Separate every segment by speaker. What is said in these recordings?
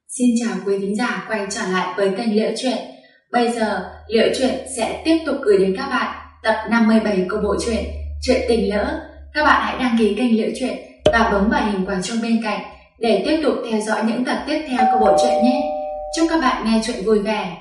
Speaker 1: Xin chào quý thính giả quay trở lại với kênh Liễu Chuyện. Bây giờ Liễu Chuyện sẽ tiếp tục gửi đến các bạn tập 57 của bộ truyện Chuyện Tình Lỡ. Các bạn hãy đăng ký kênh Liễu Chuyện và bấm vào hình quả chuông bên cạnh để tiếp tục theo dõi những tập tiếp theo của bộ truyện nhé. Chúc các bạn nghe chuyện vui vẻ.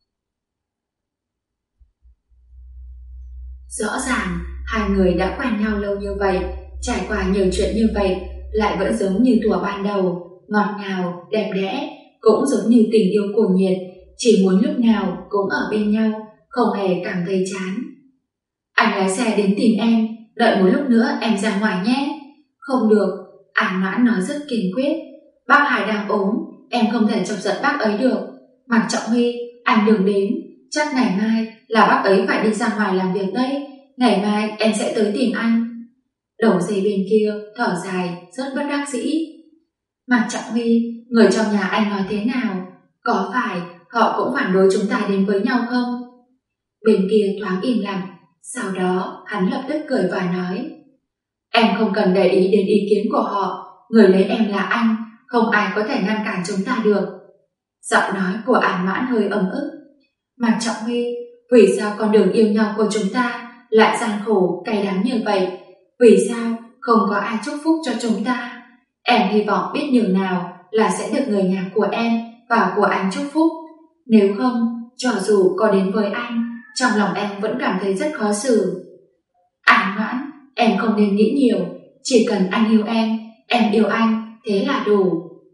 Speaker 1: Rõ ràng hai người đã quen nhau lâu như vậy, trải qua nhiều chuyện như vậy, lại vẫn giống như thuở ban đầu, ngọt ngào, đẹp đẽ, cũng giống như tình yêu cuồng nhiệt, chỉ muốn lúc nào cũng ở bên nhau, không hề cảm thấy chán. Anh lái xe đến tìm em, đợi một lúc nữa em ra ngoài nhé. Không được, An Mãn nói rất kiên quyết. Bác Hải đang ốm, em không thể chọc giận bác ấy được. Mạc Trọng Huy, anh đừng đến, chắc ngày mai là bác ấy phải đi ra ngoài làm việc đấy. Ngày mai em sẽ tới tìm anh. Đầu dây bên kia thở dài rất bất đắc dĩ. Mạc Trọng Huy, người trong nhà anh nói thế nào? Có phải họ cũng phản đối chúng ta đến với nhau không? Bên kia thoáng im lặng, sau đó hắn lập tức cười và nói: Em không cần để ý đến ý kiến của họ, người lấy em là anh, không ai có thể ngăn cản chúng ta được. Giọng nói của An Mãn hơi ấm ức. Mạc Trọng Huy, vì sao con đường yêu nhau của chúng ta lại gian khổ cay đắng như vậy? Vì sao không có ai chúc phúc cho chúng ta? Em hy vọng biết nhường nào là sẽ được người nhà của em và của anh chúc phúc. Nếu không, cho dù có đến với anh, trong lòng em vẫn cảm thấy rất khó xử. An Mãn, em không nên nghĩ nhiều, chỉ cần anh yêu em yêu anh, thế là đủ.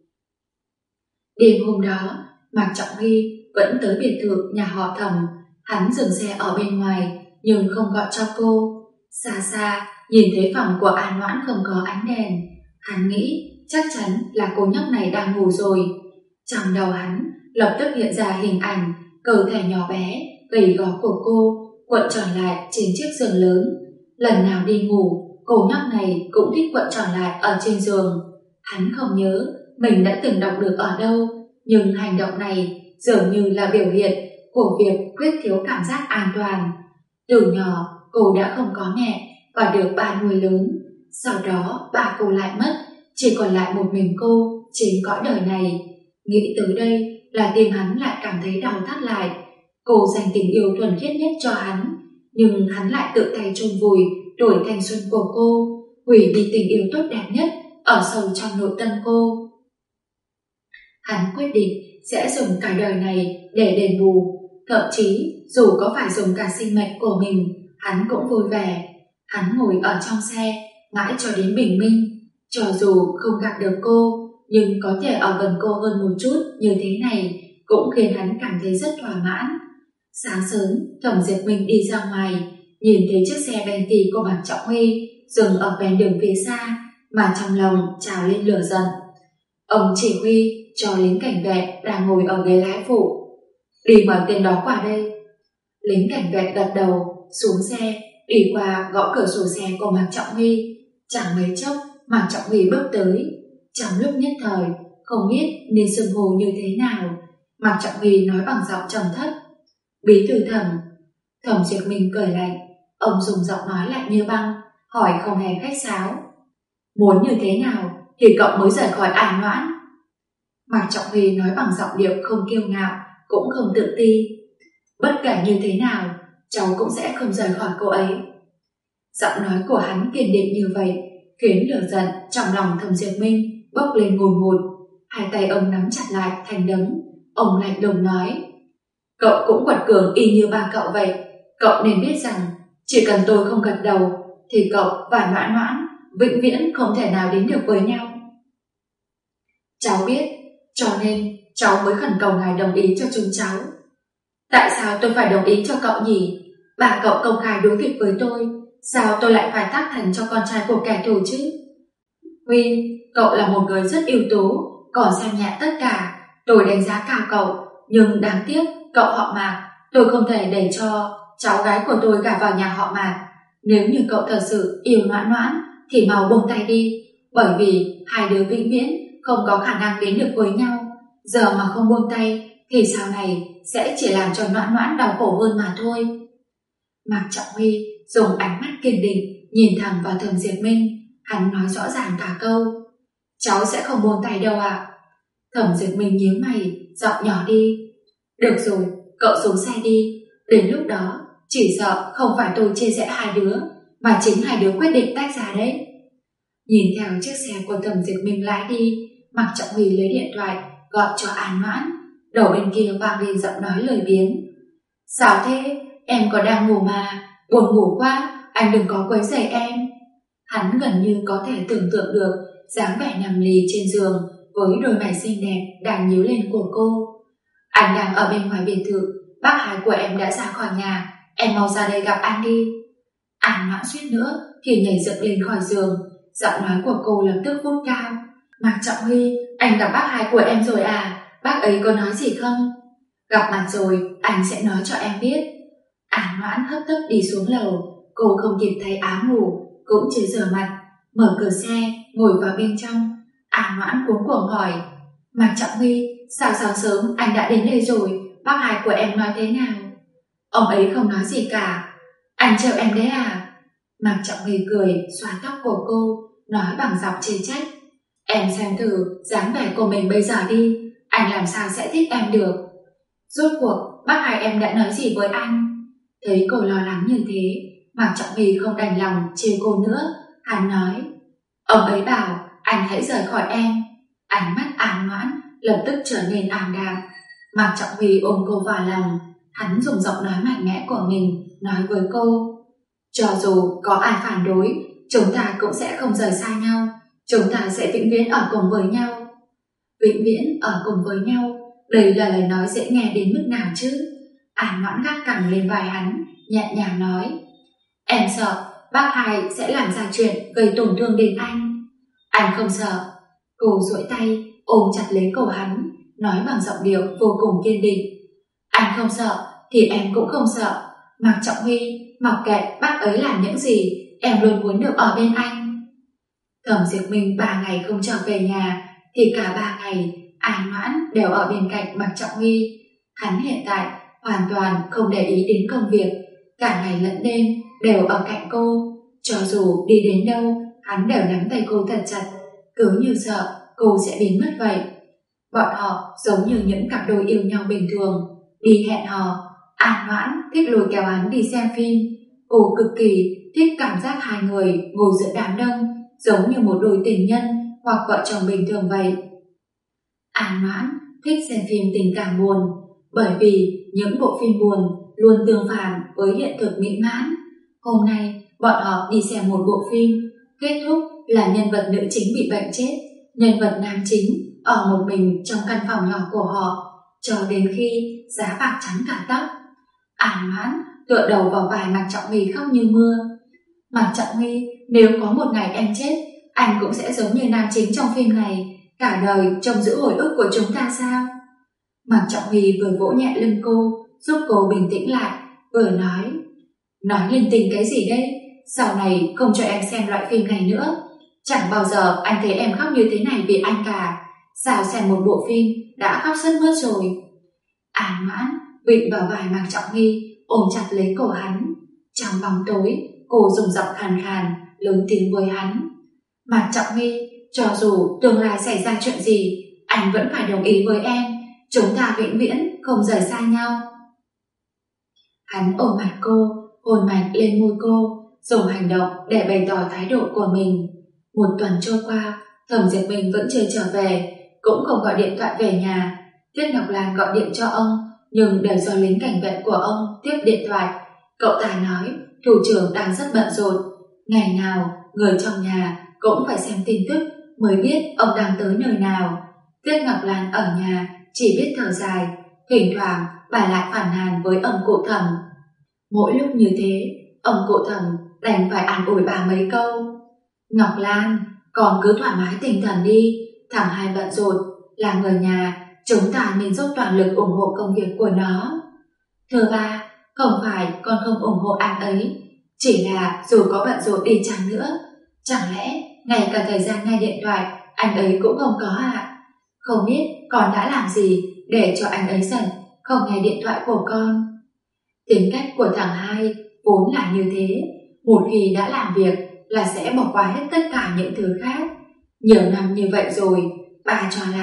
Speaker 1: Đêm hôm đó, Mạc Trọng Huy vẫn tới biệt thự nhà họ Thẩm. Hắn dừng xe ở bên ngoài nhưng không gọi cho cô. Xa xa nhìn thấy phòng của An Mãn không có ánh đèn, hắn nghĩ chắc chắn là cô nhóc này đang ngủ rồi. Trong đầu hắn lập tức hiện ra hình ảnh cơ thể nhỏ bé gầy gò của cô cuộn tròn lại trên chiếc giường lớn. Lần nào đi ngủ, cô nhóc này cũng thích cuộn tròn lại ở trên giường. Hắn không nhớ mình đã từng đọc được ở đâu, nhưng hành động này dường như là biểu hiện của việc quyết thiếu cảm giác an toàn. Từ nhỏ cô đã không có mẹ và được ba nuôi lớn, sau đó ba cô lại mất, chỉ còn lại một mình cô trên cõi đời này. Nghĩ tới đây là tim hắn lại cảm thấy đau thắt lại. Cô dành tình yêu thuần khiết nhất cho hắn, nhưng hắn lại tự tay chôn vùi tuổi thanh xuân của cô, hủy đi tình yêu tốt đẹp nhất ở sâu trong nội tâm cô. Hắn quyết định sẽ dùng cả đời này để đền bù, thậm chí dù có phải dùng cả sinh mệnh của mình, hắn cũng vui vẻ. Hắn ngồi ở trong xe mãi cho đến bình minh. Cho dù không gặp được cô, nhưng có thể ở gần cô hơn một chút như thế này cũng khiến hắn cảm thấy rất thỏa mãn. Sáng sớm, Thẩm Diệp Minh đi ra ngoài, nhìn thấy chiếc xe Bentley của Mạc Trọng Huy dừng ở ven đường phía xa, mà trong lòng trào lên lửa giận. Ông chỉ huy cho lính cảnh vệ đang ngồi ở ghế lái phụ: Đi mời tên đó qua đây. Lính cảnh vệ gật đầu, xuống xe, đi qua gõ cửa sổ xe của Mạc Trọng Huy. Chẳng mấy chốc, Mạc Trọng Huy bước tới. Trong lúc nhất thời, không biết nên xưng hô như thế nào, Mạc Trọng Huy nói bằng giọng trầm thấp: Bí thư Thẩm. Thẩm Diệp Minh cười lạnh, ông dùng giọng nói lạnh như băng, hỏi không hề khách sáo: Muốn như thế nào thì cậu mới rời khỏi An Mãn? Mạc Trọng Huy nói bằng giọng điệu không kiêu ngạo, cũng không tự ti: Bất kể như thế nào, cháu cũng sẽ không rời khỏi cô ấy. Giọng nói của hắn kiên định như vậy khiến lửa giận trong lòng Thẩm Diệp Minh bốc lên ngùn ngụt. Hai tay ông nắm chặt lại thành đấm. Ông lạnh lùng nói: Cậu cũng quật cường y như ba cậu vậy. Cậu nên biết rằng chỉ cần tôi không gật đầu thì cậu và Noãn Noãn vĩnh viễn không thể nào đến được với nhau. Cháu biết, cho nên cháu mới khẩn cầu ngài đồng ý cho chúng cháu. Tại sao tôi phải đồng ý cho cậu nhỉ? Bà cậu công khai đối nghịch với tôi, sao tôi lại phải thác thần cho con trai của kẻ thù chứ? Huy, cậu là một người rất ưu tú, còn xem nhẹ tất cả. Tôi đánh giá cao cậu, nhưng đáng tiếc cậu họ Mạc, tôi không thể để cho cháu gái của tôi gả vào nhà họ Mạc. Nếu như cậu thật sự yêu Noãn Noãn thì mau buông tay đi, bởi vì hai đứa vĩnh viễn không có khả năng đến được với nhau. Giờ mà không buông tay thì sau này sẽ chỉ làm cho Noãn Noãn đau khổ hơn mà thôi. Mạc Trọng Huy dùng ánh mắt kiên định nhìn thẳng vào Thẩm Diệp Minh. Hắn nói rõ ràng cả câu: Cháu sẽ không buông tay đâu ạ. Thẩm Dực Minh nhíu mày, giọng nhỏ đi. Được rồi, cậu xuống xe đi. Đến lúc đó, chỉ sợ không phải tôi chia rẽ hai đứa, mà chính hai đứa quyết định tách ra đấy. Nhìn theo chiếc xe của Thẩm Dực Minh lái đi, Mạc Trọng Huy lấy điện thoại gọi cho An Noãn. Đầu bên kia vang lên giọng nói lười biếng. Sao thế? Em còn đang ngủ mà, buồn ngủ quá, anh đừng có quấy rầy em. Hắn gần như có thể tưởng tượng được dáng vẻ nằm lì trên giường với đôi mày xinh đẹp đang nhíu lên của cô. Anh đang ở bên ngoài biệt thự, bác Hai của em đã ra khỏi nhà, em mau ra đây gặp anh đi. An Noãn suýt nữa thì nhảy dựng lên khỏi giường, giọng nói của cô lập tức vút cao. Mạc Trọng Huy, anh gặp bác Hai của em rồi à? Bác ấy có nói gì không? Gặp mặt rồi, anh sẽ nói cho em biết. An Noãn hấp tấp đi xuống lầu, cô không kịp thay áo ngủ, cũng chưa rửa mặt, mở cửa xe, ngồi vào bên trong. An Noãn cuống cuồng hỏi, Mạc Trọng Huy, sao sáng sớm anh đã đến đây rồi, bác Hai của em nói thế nào? Ông ấy không nói gì cả. Anh trêu em đấy à? Mạc Trọng Huy cười, xoa tóc của cô, nói bằng giọng chê trách. Em xem thử dáng vẻ của mình bây giờ đi, anh làm sao sẽ thích em được? Rốt cuộc bác Hai em đã nói gì với anh? Thấy cô lo lắng như thế, Mạc Trọng Huy không đành lòng trêu cô nữa. Hắn nói, ông ấy bảo anh hãy rời khỏi em. Ánh mắt An Noãn lập tức trở nên ảm đạm. Mạc Trọng Huy ôm cô vào lòng, hắn dùng giọng nói mạnh mẽ của mình nói với cô, cho dù có ai phản đối, chúng ta cũng sẽ không rời xa nhau, chúng ta sẽ vĩnh viễn ở cùng với nhau. Vĩnh viễn ở cùng với nhau, đây là lời nói dễ nghe đến mức nào chứ? An Noãn gác cằm lên vai hắn, nhẹ nhàng nói, em sợ bác Hai sẽ làm ra chuyện gây tổn thương đến anh. Anh không sợ. Cô duỗi tay ôm chặt lấy cổ hắn, nói bằng giọng điệu vô cùng kiên định, anh không sợ thì em cũng không sợ. Mạc Trọng Huy, mặc kệ bác ấy làm những gì, em luôn muốn được ở bên anh. Thẩm Diệp Minh 3 ngày không trở về nhà, thì cả 3 ngày An Noãn đều ở bên cạnh Mạc Trọng Huy. Hắn hiện tại hoàn toàn không để ý đến công việc, cả ngày lẫn đêm đều ở cạnh cô. Cho dù đi đến đâu, hắn đều nắm tay cô thật chặt, cứ như sợ cô sẽ biến mất vậy. Bọn họ giống như những cặp đôi yêu nhau bình thường, đi hẹn hò. An Noãn thích lôi kéo hắn đi xem phim. Cô cực kỳ thích cảm giác hai người ngồi giữa đám đông, giống như một đôi tình nhân hoặc vợ chồng bình thường vậy. An Noãn thích xem phim tình cảm buồn, bởi vì những bộ phim buồn luôn tương phản với hiện thực mỹ mãn. Hôm nay bọn họ đi xem một bộ phim, kết thúc là nhân vật nữ chính bị bệnh chết, nhân vật nam chính ở một mình trong căn phòng nhỏ của họ, cho đến khi giá bạc trắng cả tóc. An Noãn tựa đầu vào vai Mạc Trọng Huy khóc như mưa. Mạc Trọng Huy, nếu có một ngày em chết, anh cũng sẽ giống như nam chính trong phim này, cả đời trông giữ hồi ức của chúng ta sao? Mạc Trọng Huy vừa vỗ nhẹ lưng cô, giúp cô bình tĩnh lại, vừa nói linh tinh cái gì đấy? Sau này không cho em xem loại phim này nữa. Chẳng bao giờ anh thấy em khóc như thế này vì anh cả. Sao xem một bộ phim đã khóc sướt mướt rồi? An Noãn vịn vào vai Mạc Trọng Huy, ôm chặt lấy cổ hắn. Trong bóng tối, cô dùng giọng khàn khàn lớn tiếng với hắn, Mạc Trọng Huy, cho dù tương lai xảy ra chuyện gì, anh vẫn phải đồng ý với em, chúng ta vĩnh viễn không rời xa nhau. Hắn ôm mặt cô, hôn mạnh lên môi cô, dùng hành động để bày tỏ thái độ của mình. Một tuần trôi qua, Thẩm Diệp Minh vẫn chưa trở về, cũng không gọi điện thoại về nhà. Tiết Ngọc Lan gọi điện cho ông, nhưng đều do lính cảnh vệ của ông tiếp điện thoại. Cậu ta nói thủ trưởng đang rất bận rộn, ngày nào người trong nhà cũng phải xem tin tức mới biết ông đang tới nơi nào. Tiết Ngọc Lan ở nhà chỉ biết thở dài, thỉnh thoảng bà lại phàn nàn với ông cụ Thẩm. Mỗi lúc như thế, ông cụ Thẩm đành phải an ủi bà mấy câu. Ngọc Lan, con cứ thoải mái tinh thần đi, thằng Hai bận rộn, là người nhà, chúng ta nên dốc toàn lực ủng hộ công việc của nó. Thưa ba, không phải con không ủng hộ anh ấy, chỉ là dù có bận rộn đi chăng nữa, chẳng lẽ ngay cả thời gian nghe điện thoại anh ấy cũng không có ạ? Không biết con đã làm gì để cho anh ấy giận, không nghe điện thoại của con. Tính cách của thằng Hai vốn là như thế, một khi đã làm việc là sẽ bỏ qua hết tất cả những thứ khác. Nhiều năm như vậy rồi, bà cho là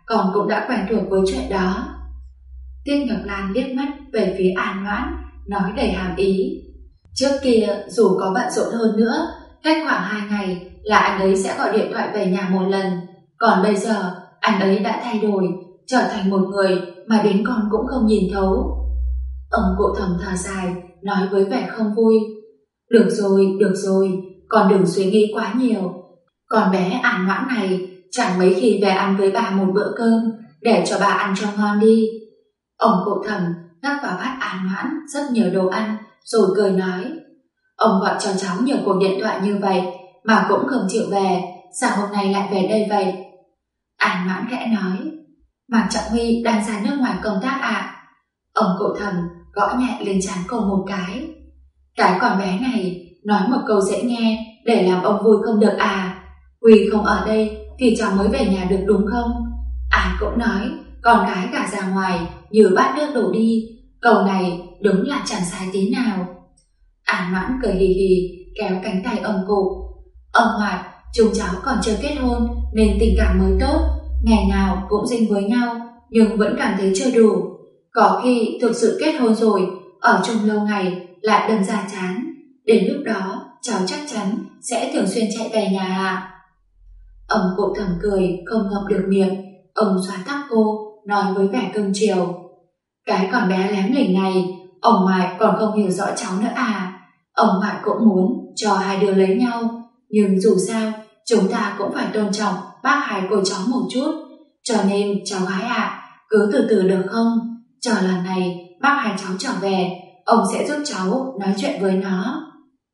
Speaker 1: con cũng đã quen thuộc với chuyện đó. Tiết Ngọc Lan liếc mắt về phía An Noãn, nói đầy hàm ý. Trước kia dù có bận rộn hơn nữa, cách khoảng 2 ngày là anh ấy sẽ gọi điện thoại về nhà một lần. Còn bây giờ anh ấy đã thay đổi, trở thành một người mà đến con cũng không nhìn thấu. Ông cụ Thầm thở dài, nói với vẻ không vui. Được rồi, con đừng suy nghĩ quá nhiều. Con bé An Noãn này chẳng mấy khi về ăn với bà một bữa cơm, để cho bà ăn cho ngon đi. Ông cụ Thầm gắp vào bát An Noãn rất nhiều đồ ăn, rồi cười nói. Ông gọi cho cháu nhiều cuộc điện thoại như vậy mà cũng không chịu về, sao hôm nay lại về đây vậy? An Noãn khẽ nói. Mạc Trọng Huy đang ra nước ngoài công tác ạ. Ông cụ Thầm gõ nhẹ lên trán cô một cái. Cái con bé này nói một câu dễ nghe để làm ông vui không được à? Huy không ở đây thì cháu mới về nhà được đúng không? Ai cũng nói con gái gả ra ngoài như bát nước đổ đi. Câu này đúng là chẳng sai tí nào. An Noãn cười hì hì kéo cánh tay ông cụ. Ông ngoại, chúng cháu còn chưa kết hôn nên tình cảm mới tốt, ngày nào cũng dính với nhau, nhưng vẫn cảm thấy chưa đủ. Có khi thực sự kết hôn rồi, ở chung lâu ngày lại đâm ra chán. Đến lúc đó cháu chắc chắn sẽ thường xuyên chạy về nhà ạ. Ông cụ Thầm cười không ngậm được miệng. Ông xoa tóc cô, nói với vẻ cưng chiều. Cái con bé lém lỉnh này, ông ngoại còn không hiểu rõ cháu nữa à? Ông ngoại cũng muốn cho hai đứa lấy nhau, nhưng dù sao chúng ta cũng phải tôn trọng bác hai cô cháu một chút. Cho nên cháu gái ạ, cứ từ từ được không? Chờ lần này bác hai cháu trở về, ông sẽ giúp cháu nói chuyện với nó.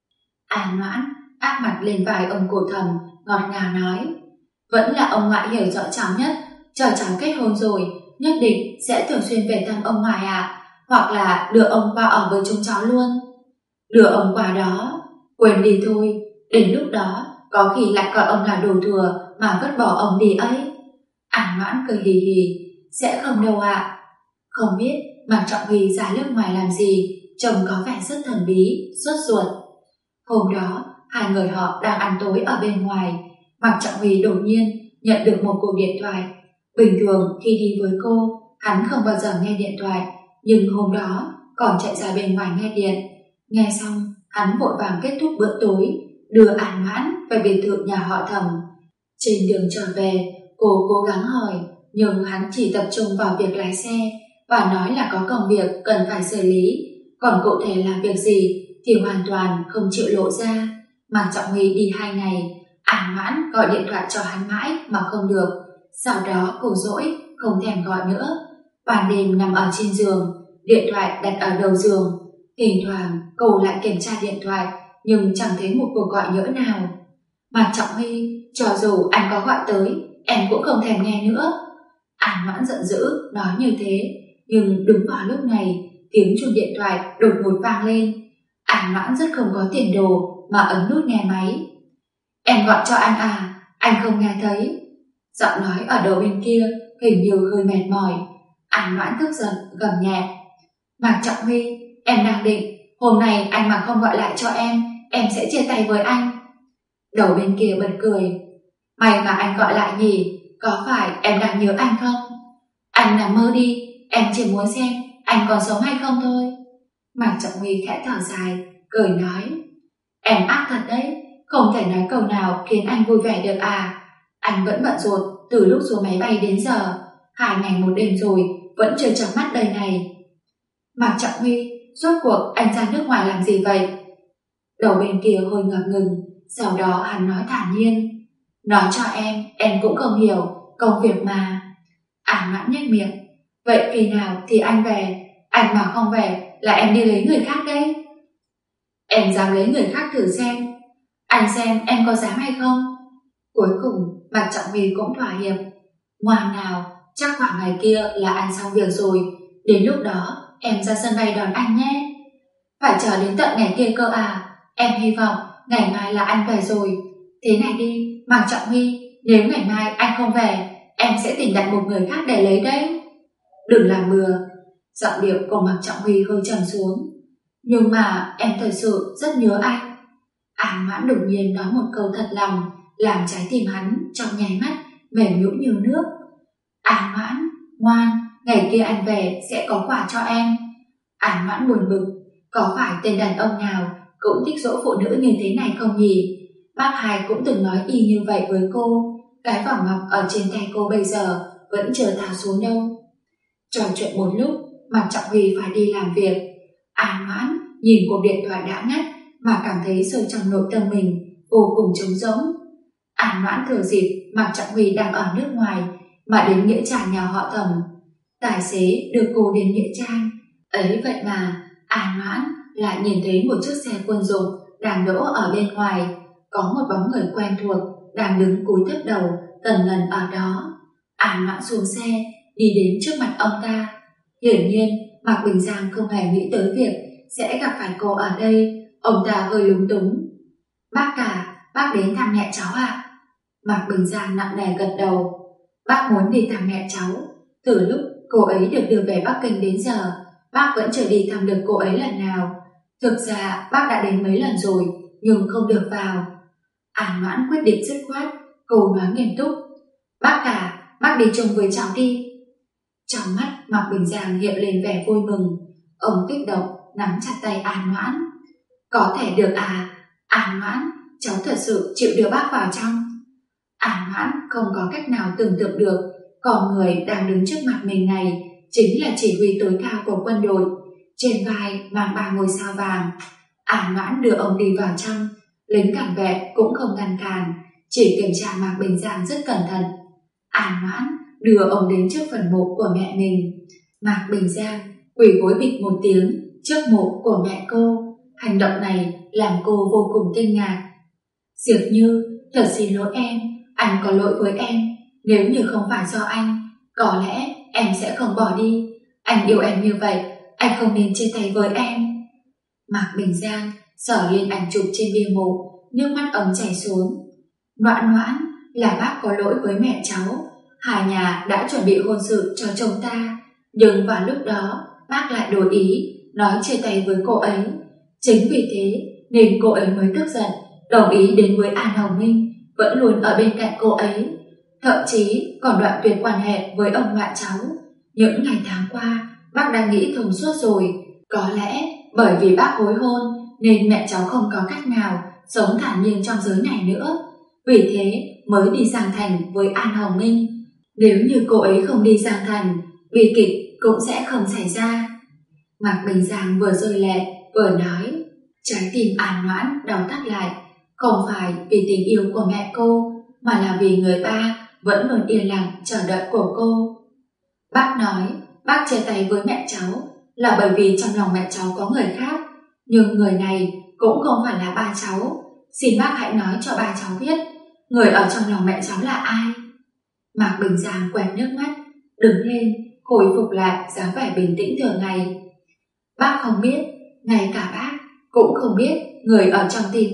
Speaker 1: An Noãn áp mặt lên vai ông cụ Thầm, ngọt ngào nói. Vẫn là ông ngoại hiểu rõ cháu nhất. Chờ cháu kết hôn rồi, nhất định sẽ thường xuyên về thăm ông ngoại ạ. Hoặc là đưa ông qua ở với chúng cháu luôn. Đưa ông qua đó? Quên đi thôi. Đến lúc đó có khi lại coi ông là đồ thừa mà vứt bỏ ông đi ấy. An Noãn cười hì hì. Sẽ không đâu ạ. Không biết Mạc Trọng Huy ra nước ngoài làm gì, trông có vẻ rất thần bí, sốt ruột. Hôm đó hai người họ đang ăn tối ở bên ngoài. Mạc Trọng Huy đột nhiên nhận được một cuộc điện thoại. Bình thường khi đi với cô, hắn không bao giờ nghe điện thoại, nhưng hôm đó còn chạy ra bên ngoài nghe điện. Nghe xong, hắn vội vàng kết thúc bữa tối, đưa An Noãn về biệt thự nhà họ Thầm. Trên đường trở về, cô cố gắng hỏi, nhưng hắn chỉ tập trung vào việc lái xe và nói là có công việc cần phải xử lý, còn cụ thể là việc gì thì hoàn toàn không chịu lộ ra. Mạc Trọng Huy đi 2 ngày, An Noãn gọi điện thoại cho hắn mãi mà không được. Sau đó cô dỗi, không thèm gọi nữa. Ban đêm nằm ở trên giường, điện thoại đặt ở đầu giường. Thỉnh thoảng cô lại kiểm tra điện thoại, nhưng chẳng thấy một cuộc gọi nhỡ nào. Mạc Trọng Huy, cho dù anh có gọi tới, em cũng không thèm nghe nữa. An Noãn giận dữ nói như thế, nhưng đúng vào lúc này tiếng chuông điện thoại đột ngột vang lên. An Noãn rất không có tiền đồ mà ấn nút nghe máy. Em gọi cho anh à, anh không nghe thấy. Giọng nói ở đầu bên kia hình như hơi mệt mỏi. An Noãn tức giận gầm nhẹ. Mạc Trọng Huy, em đang định hôm nay anh mà không gọi lại cho em sẽ chia tay với anh. Đầu bên kia bật cười. May mà anh gọi lại nhỉ, có phải em đang nhớ anh không? Anh nằm mơ đi, em chỉ muốn xem anh còn sống hay không thôi. Mạc Trọng Huy khẽ thở dài, cười nói. Em ác thật đấy, không thể nói câu nào khiến anh vui vẻ được à? Anh vẫn bận rộn từ lúc xuống máy bay đến giờ, 2 ngày 1 đêm rồi vẫn chưa chợp mắt đây này. Mạc Trọng Huy, rốt cuộc anh ra nước ngoài làm gì vậy? Đầu bên kia hơi ngập ngừng, sau đó hắn nói thản nhiên. Nói cho em cũng không hiểu, công việc mà. An Noãn nhếch miệng. Vậy khi nào thì anh về? Anh mà không về là em đi lấy người khác đấy. Em dám lấy người khác thử xem. Anh xem em có dám hay không? Cuối cùng Mạc Trọng Huy cũng thỏa hiệp. Ngoan nào, chắc khoảng ngày kia là anh xong việc rồi, đến lúc đó em ra sân bay đón anh nhé. Phải chờ đến tận ngày kia cơ à? Em hy vọng ngày mai là anh về rồi. Thế này đi, Mạc Trọng Huy, nếu ngày mai anh không về, em sẽ tìm đặt một người khác để lấy đấy. Đừng làm bừa. Giọng điệu của Mạc Trọng Huy hơi trầm xuống. Nhưng mà em thật sự rất nhớ anh. An Noãn đột nhiên nói một câu thật lòng, làm trái tim hắn trong nháy mắt mềm nhũn như nước. An Mãn, ngoan, ngày kia anh về sẽ có quà cho em. An Mãn buồn bực, có phải tên đàn ông nào cũng thích dỗ phụ nữ như thế này không nhỉ? Bác Hai cũng từng nói y như vậy với cô. Cái vòng ngọc ở trên tay cô bây giờ vẫn chưa tháo xuống đâu. Trò chuyện một lúc, Mạc Trọng Huy phải đi làm việc. An Mãn nhìn cuộc điện thoại đã ngắt mà cảm thấy sâu trong nội tâm mình vô cùng trống rỗng. An Mãn thừa dịp Mạc Trọng Huy đang ở nước ngoài mà đến nghĩa trang nhà họ Thẩm. Tài xế đưa cô đến nghĩa trang. Ấy vậy mà An Mãn lại nhìn thấy một chiếc xe quân dụng đang đỗ ở bên ngoài, có một bóng người quen thuộc đang đứng cúi thấp đầu tần ngần ở đó. An Mãn xuống xe đi đến trước mặt ông ta. Hiển nhiên Mạc Bình Giang không hề nghĩ tới việc sẽ gặp phải cô ở đây. Ông ta hơi lúng túng. Bác cả, bác đến thăm mẹ cháu ạ? Mạc Bình Giang nặng nề gật đầu. Bác muốn đi thăm mẹ cháu. Từ lúc cô ấy được đưa về Bắc Kinh đến giờ, bác vẫn chưa đi thăm được cô ấy lần nào. Thực ra bác đã đến mấy lần rồi nhưng không được vào. An Mãn quyết định dứt khoát. Cô nói nghiêm túc. Bác cả, bác đi chung với cháu đi. Trong mắt Mạc Bình Giang hiện lên vẻ vui mừng. Ông kích động nắm chặt tay An Mãn. Có thể được à? An Mãn, cháu thật sự chịu đưa bác vào trong. An Mãn không có cách nào tưởng tượng được con người đang đứng trước mặt mình này chính là chỉ huy tối cao của quân đội, trên vai mang 3 ngôi sao vàng. An Mãn đưa ông đi vào trong. Lính cảnh vệ cũng không ngăn cản, chỉ kiểm tra Mạc Bình Giang rất cẩn thận. An Mãn đưa ông đến trước phần mộ của mẹ mình. Mạc Bình Giang quỳ gối bịch một tiếng trước mộ của mẹ cô. Hành động này làm cô vô cùng kinh ngạc. Diệp Như, thật xin lỗi em, anh có lỗi với em. Nếu như không phải do anh, có lẽ em sẽ không bỏ đi. Anh yêu em như vậy, anh không nên chia tay với em. Mạc Bình Giang sờ lên ảnh chụp trên bia mộ, nước mắt ấm chảy xuống. Noãn Noãn, là bác có lỗi với mẹ cháu. Hai nhà đã chuẩn bị hôn sự cho chồng ta, nhưng vào lúc đó bác lại đổi ý, nói chia tay với cô ấy. Chính vì thế nên cô ấy mới tức giận, đồng ý đến với An Hồng Minh, vẫn luôn ở bên cạnh cô ấy, thậm chí còn đoạn tuyệt quan hệ với ông ngoại cháu. Những ngày tháng qua bác đã nghĩ thông suốt rồi. Có lẽ bởi vì bác hối hôn nên mẹ cháu không có cách nào sống thản nhiên trong giới này nữa, vì thế mới đi sang thành với An Hồng Minh. Nếu như cô ấy không đi sang thành, bi kịch cũng sẽ không xảy ra. Mạc Bình Giang vừa rơi lệ vừa nói. Trái tim An Noãn đau thắt lại, không phải vì tình yêu của mẹ cô, mà là vì người ba vẫn luôn yên lặng chờ đợi của cô. Bác nói bác chia tay với mẹ cháu là bởi vì trong lòng mẹ cháu có người khác, nhưng người này cũng không phải là ba cháu. Xin bác hãy nói cho ba cháu biết người ở trong lòng mẹ cháu là ai. Mạc Bình Giang quẹt nước mắt, đứng lên khôi phục lại dáng vẻ bình tĩnh thường ngày. Bác không biết, ngay cả bác cũng không biết người ở trong tim.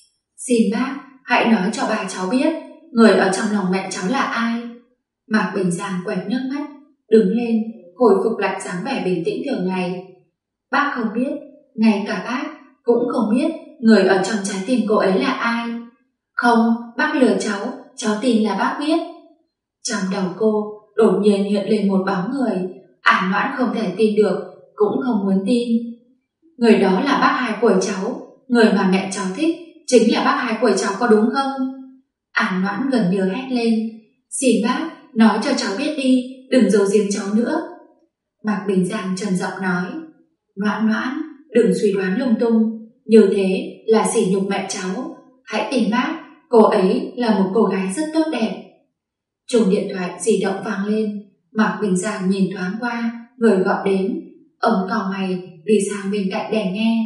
Speaker 1: Xin bác hãy nói cho ba cháu biết người ở trong lòng mẹ cháu là ai. Mạc Bình Giang quẹt nước mắt, đứng lên khôi phục lại dáng vẻ bình tĩnh thường ngày. Bác không biết, ngay cả bác cũng không biết người ở trong trái tim cô ấy là ai. Không, bác lừa cháu tin là bác biết. Trong đầu cô đột nhiên hiện lên một bóng người. An Noãn không thể tin được, cũng không muốn tin. Người đó là bác hai của cháu, người mà mẹ cháu thích chính là bác hai của cháu, có đúng không? An Noãn gần như hét lên. Xin bác nói cho cháu biết đi, đừng giấu giếm cháu nữa. Mạc Bình Giang trầm giọng nói. Noãn Noãn, đừng suy đoán lung tung, như thế là sỉ nhục mẹ cháu. Hãy tin bác, cô ấy là một cô gái rất tốt đẹp. Chuông điện thoại di động vang lên. Mạc Bình Giang nhìn thoáng qua người gọi đến. Ông cau mày đi sang bên cạnh để nghe.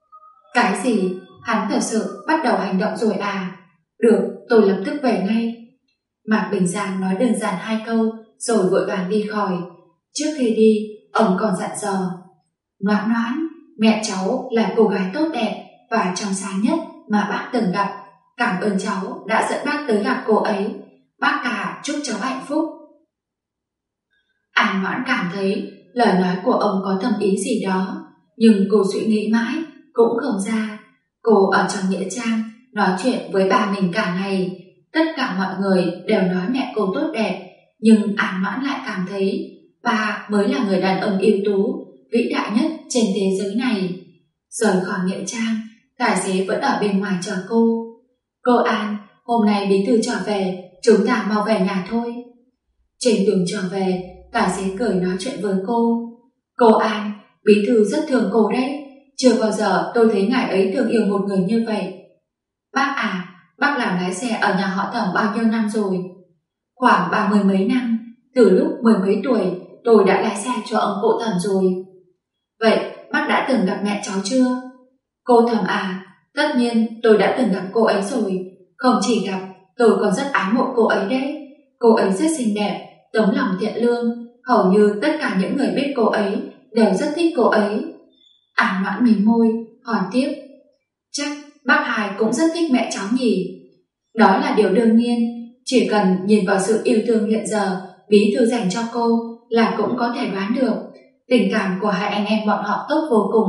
Speaker 1: Cái gì? Hắn thật sự bắt đầu hành động rồi à? Được, tôi lập tức về ngay. Mạc Bình Giang nói đơn giản 2 câu rồi vội vàng đi khỏi. Trước khi đi, ông còn dặn dò. Noãn Noãn, mẹ cháu là cô gái tốt đẹp và trong sáng nhất mà bác từng gặp. Cảm ơn cháu đã dẫn bác tới gặp cô ấy. Bác cả chúc cháu hạnh phúc. An Noãn cảm thấy lời nói của ông có thâm ý gì đó, nhưng cô suy nghĩ mãi cũng không ra. Cô ở trong nghĩa trang nói chuyện với ba mình cả ngày, tất cả mọi người đều nói mẹ cô tốt đẹp, Nhưng An Mãn lại cảm thấy ba mới là người đàn ông ưu tú, vĩ đại nhất trên thế giới này. Rời khỏi nghĩa trang, tài xế vẫn ở bên ngoài chờ cô. Cô An, hôm nay bí thư trở về, chúng ta mau về nhà thôi. Trên đường trở về, tài xế cười nói chuyện với cô. Cô An, bí thư rất thương cô đấy. Chưa bao giờ tôi thấy ngài ấy thương yêu một người như vậy. Bác à, bác làm lái xe ở nhà họ Thẩm bao nhiêu năm rồi? Khoảng 30 mấy năm. Từ lúc 10 mấy tuổi, tôi đã lái xe cho ông cụ Thẩm rồi. Vậy bác đã từng gặp mẹ cháu chưa? Cô Thẩm à, tất nhiên tôi đã từng gặp cô ấy rồi. Không chỉ gặp, tôi còn rất ái mộ cô ấy đấy. Cô ấy rất xinh đẹp, tấm lòng thiện lương. Hầu như tất cả những người biết cô ấy đều rất thích cô ấy. An Mãn mím môi, hỏi tiếp. Chắc bác Hai cũng rất thích mẹ cháu nhỉ? Đó là điều đương nhiên. Chỉ cần nhìn vào sự yêu thương hiện giờ bí thư dành cho cô là cũng có thể đoán được. Tình cảm của hai anh em bọn họ tốt vô cùng.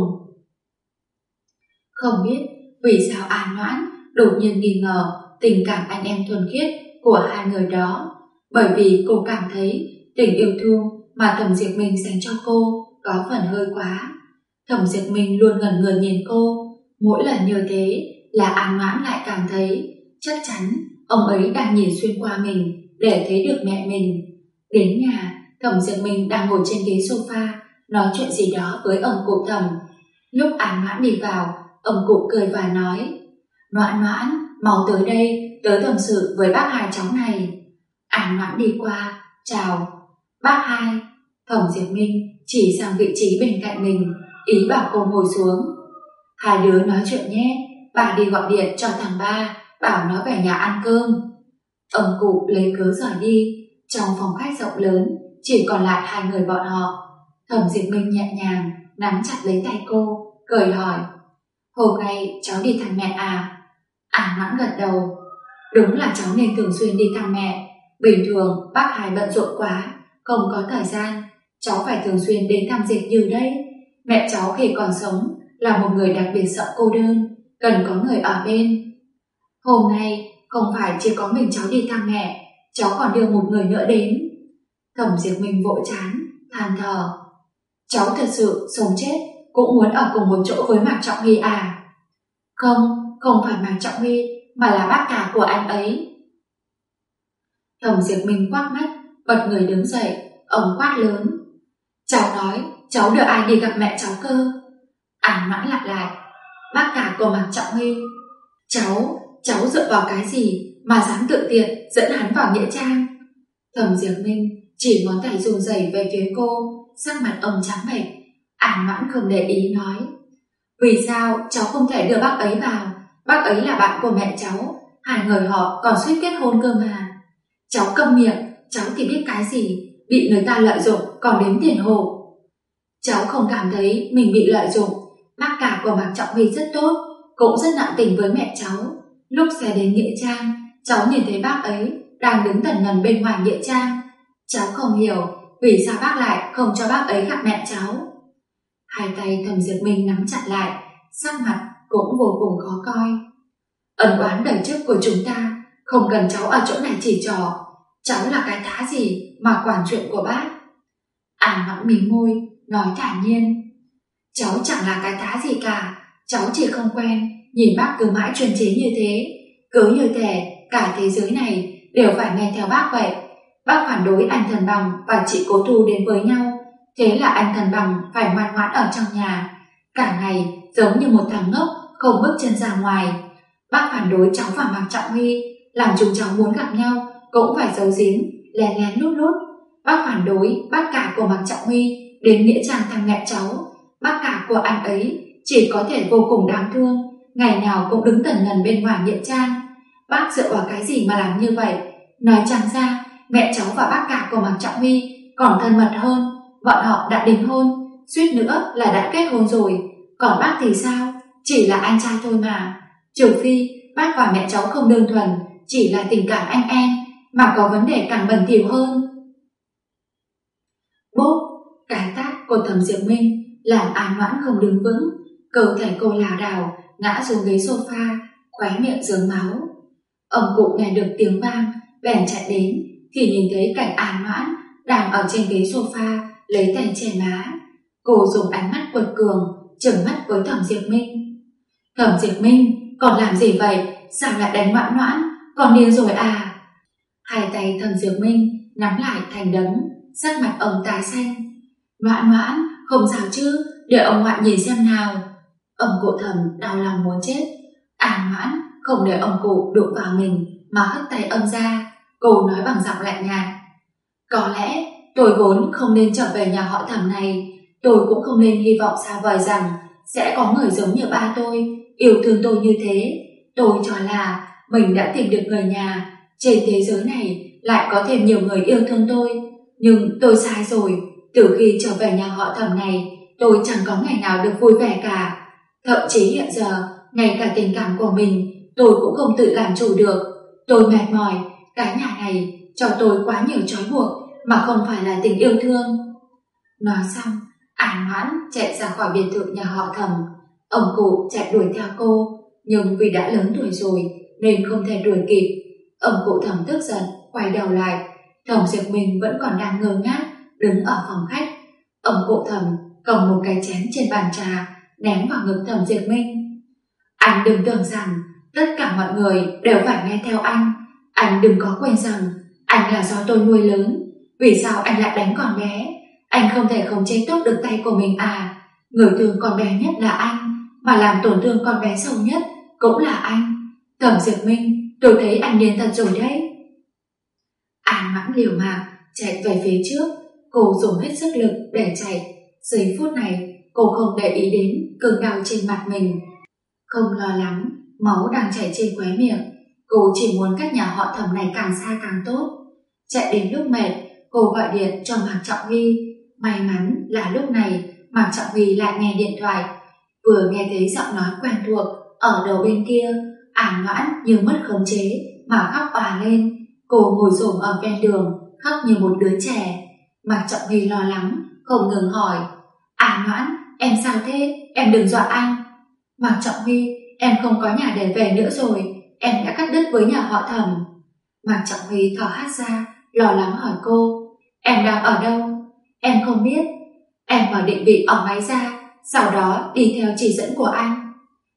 Speaker 1: Không biết vì sao An Mãn đột nhiên nghi ngờ tình cảm anh em thuần khiết của hai người đó. Bởi vì cô cảm thấy tình yêu thương mà Thẩm Diệp Minh dành cho cô có phần hơi quá. Thẩm Diệp Minh luôn ngẩn người nhìn cô. Mỗi lần như thế là An Mãn lại cảm thấy chắc chắn ông ấy đang nhìn xuyên qua mình để thấy được mẹ mình. Đến nhà, Thẩm Diệp Minh đang ngồi trên ghế sofa nói chuyện gì đó với ông cụ Thẩm. Lúc An Mãn đi vào, ông cụ cười và nói: Noãn Noãn, mau tới đây, tớ tâm sự với bác Hai cháu này. An Mãn đi qua, chào. Bác Hai. Thẩm Diệp Minh chỉ sang vị trí bên cạnh mình, ý bảo cô ngồi xuống. Hai đứa nói chuyện nhé, bà đi gọi điện cho thằng ba, bảo nó về nhà ăn cơm. Ông cụ lấy cớ rời đi. Trong phòng khách rộng lớn chỉ còn lại hai người bọn họ. Thẩm Diệp Minh nhẹ nhàng nắm chặt lấy tay cô, cười hỏi: Hôm nay cháu đi thăm mẹ à? An Mãn gật đầu. Đúng là cháu nên thường xuyên đi thăm mẹ. Bình thường bác Hai bận rộn quá, không có thời gian. Cháu phải thường xuyên đến thăm Diệp Như đấy. Mẹ cháu khi còn sống là một người đặc biệt sợ cô đơn, cần có người ở bên. Hôm nay không phải chỉ có mình cháu đi thăm mẹ, cháu còn đưa một người nữa đến. Thẩm Diệp Minh vỗ trán, than thở. Cháu thật sự sống chết cũng muốn ở cùng một chỗ với Mạc Trọng Huy à? Không phải Mạc Trọng Huy, mà là bác cả của anh ấy. Thẩm Diệp Minh quát mắt, bật người đứng dậy. Ông quát lớn: Cháu nói cháu đưa ai đi gặp mẹ cháu cơ? An Mãn lặp lại: Bác cả của Mạc Trọng Huy. Cháu dựa vào cái gì mà dám tự tiện dẫn hắn vào nghĩa trang? Thẩm Diệp Minh chỉ ngón tay run rẩy về phía cô, sắc mặt ông trắng bệch. An Mãn không để ý nói: Vì sao cháu không thể đưa bác ấy vào? Bác ấy là bạn của mẹ cháu, hai người họ còn suýt kết hôn cơ mà. Cháu câm miệng, cháu thì biết cái gì, bị người ta lợi dụng còn đếm tiền hộ. Cháu không cảm thấy mình bị lợi dụng. Bác cả của Mạc Trọng Huy rất tốt, cũng rất nặng tình với mẹ cháu. Lúc xe đến nghĩa trang, cháu nhìn thấy bác ấy đang đứng tần ngần bên ngoài nghĩa trang. Cháu không hiểu vì sao bác lại không cho bác ấy gặp mẹ cháu. Hai tay Thẩm Diệp Minh nắm chặt lại, sắc mặt cũng vô cùng khó coi. Ân oán đời trước của chúng ta không cần cháu ở chỗ này chỉ trỏ. Cháu là cái thá gì mà quản chuyện của bác? An Mãn mím môi, nói thản nhiên: Cháu chẳng là cái thá gì cả. Cháu chỉ không quen nhìn bác cứ mãi chuyên chế như thế. Cứ như thể cả thế giới này đều phải nghe theo bác vậy. Bác phản đối anh Thần Bằng và chị Cố Thu đến với nhau, thế là anh Thần Bằng phải ngoan ngoãn ở trong nhà, cả ngày giống như một thằng ngốc không bước chân ra ngoài. Bác phản đối cháu và Mạc Trọng Huy, làm chúng cháu muốn gặp nhau cũng phải giấu giếm, lén lén lút lút. Bác phản đối bác cả của Mạc Trọng Huy đến nghĩa trang thăm mẹ cháu. Bác cả của anh ấy chỉ có thể vô cùng đáng thương, ngày nào cũng đứng tần ngần bên ngoài nghĩa trang. Bác dựa vào cái gì mà làm như vậy? Nói chẳng ra mẹ cháu và bác cả của Mạc Trọng Huy còn thân mật hơn. Bọn họ đã đính hôn, suýt nữa là đã kết hôn rồi. Còn bác thì sao? Chỉ là anh trai thôi mà. Trừ phi bác và mẹ cháu không đơn thuần chỉ là tình cảm anh em, mà có vấn đề càng bẩn thỉu hơn. Bốp, cái tát của Thẩm Diệp Minh làm An Mãn không đứng vững, cơ thể cô lảo đảo ngã xuống ghế sofa, khóe miệng rớm máu. Ông cụ nghe được tiếng vang bèn chạy đến, khi nhìn thấy cảnh An Mãn đang ở trên ghế sofa lấy tay che má. Cô dùng ánh mắt quật cường trừng mắt với Thẩm Diệp Minh. Thẩm Diệp Minh, con làm gì vậy? Sao lại đánh Noãn Noãn? Con điên rồi à? Hai tay Thẩm Diệp Minh nắm lại thành đấm, sắc mặt ông tái xanh. Noãn Noãn, không sao chứ, để ông ngoại nhìn xem nào. Ông cụ Thẩm đau lòng muốn chết. An Mãn không để ông cụ đụng vào mình mà hất tay ông ra. Cô nói bằng giọng lạnh nhạt. Có lẽ tôi vốn không nên trở về nhà họ Thẩm này. Tôi cũng không nên hy vọng xa vời rằng sẽ có người giống như ba tôi yêu thương tôi như thế. Tôi cho là mình đã tìm được người nhà. Trên thế giới này lại có thêm nhiều người yêu thương tôi. Nhưng tôi sai rồi. Từ khi trở về nhà họ Thẩm này, tôi chẳng có ngày nào được vui vẻ cả. Thậm chí hiện giờ, ngay cả tình cảm của mình tôi cũng không tự làm chủ được. Tôi mệt mỏi. Cái nhà này cho tôi quá nhiều trói buộc mà không phải là tình yêu thương. Nói xong, An Mãn chạy ra khỏi biệt thự nhà họ Thẩm. Ông cụ chạy đuổi theo cô, nhưng vì đã lớn tuổi rồi nên không thể đuổi kịp. Ông cụ Thẩm tức giận quay đầu lại. Thẩm Diệp Minh vẫn còn đang ngơ ngác đứng ở phòng khách. Ông cụ Thẩm cầm một cái chén trên bàn trà ném vào ngực Thẩm Diệp Minh. Anh đừng tưởng rằng tất cả mọi người đều phải nghe theo anh. Anh đừng có quên rằng anh là do tôi nuôi lớn. Vì sao anh lại đánh con bé? Anh không thể khống chế tốt được tay của mình à? Người thương con bé nhất là anh, mà làm tổn thương con bé sâu nhất cũng là anh. Thẩm Diệp Minh, tôi thấy anh điên thật rồi đấy. An Mãn liều mạng chạy về phía trước. Cô dùng hết sức lực để chạy. Giây phút này cô không để ý đến cơn đau trên mặt mình, không lo lắng máu đang chảy trên khóe miệng. Cô chỉ muốn cách nhà họ Thẩm này càng xa càng tốt. Chạy đến lúc mệt, cô gọi điện cho Mạc Trọng Huy. May mắn là lúc này Mạc Trọng Huy lại nghe điện thoại. Vừa nghe thấy giọng nói quen thuộc ở đầu bên kia, An Mãn như mất khống chế mà khóc òa lên. Cô ngồi xổm ở ven đường khóc như một đứa trẻ. Mạc Trọng Huy lo lắng không ngừng hỏi: An Mãn, em sao thế? Em đừng dọa anh. Mạc Trọng Huy, em không có nhà để về nữa rồi. Em đã cắt đứt với nhà họ Thẩm. Mạc Trọng Huy thở hắt ra lo lắng hỏi cô: Em đang ở đâu? Em không biết. Em mở định vị ở máy ra, sau đó đi theo chỉ dẫn của anh.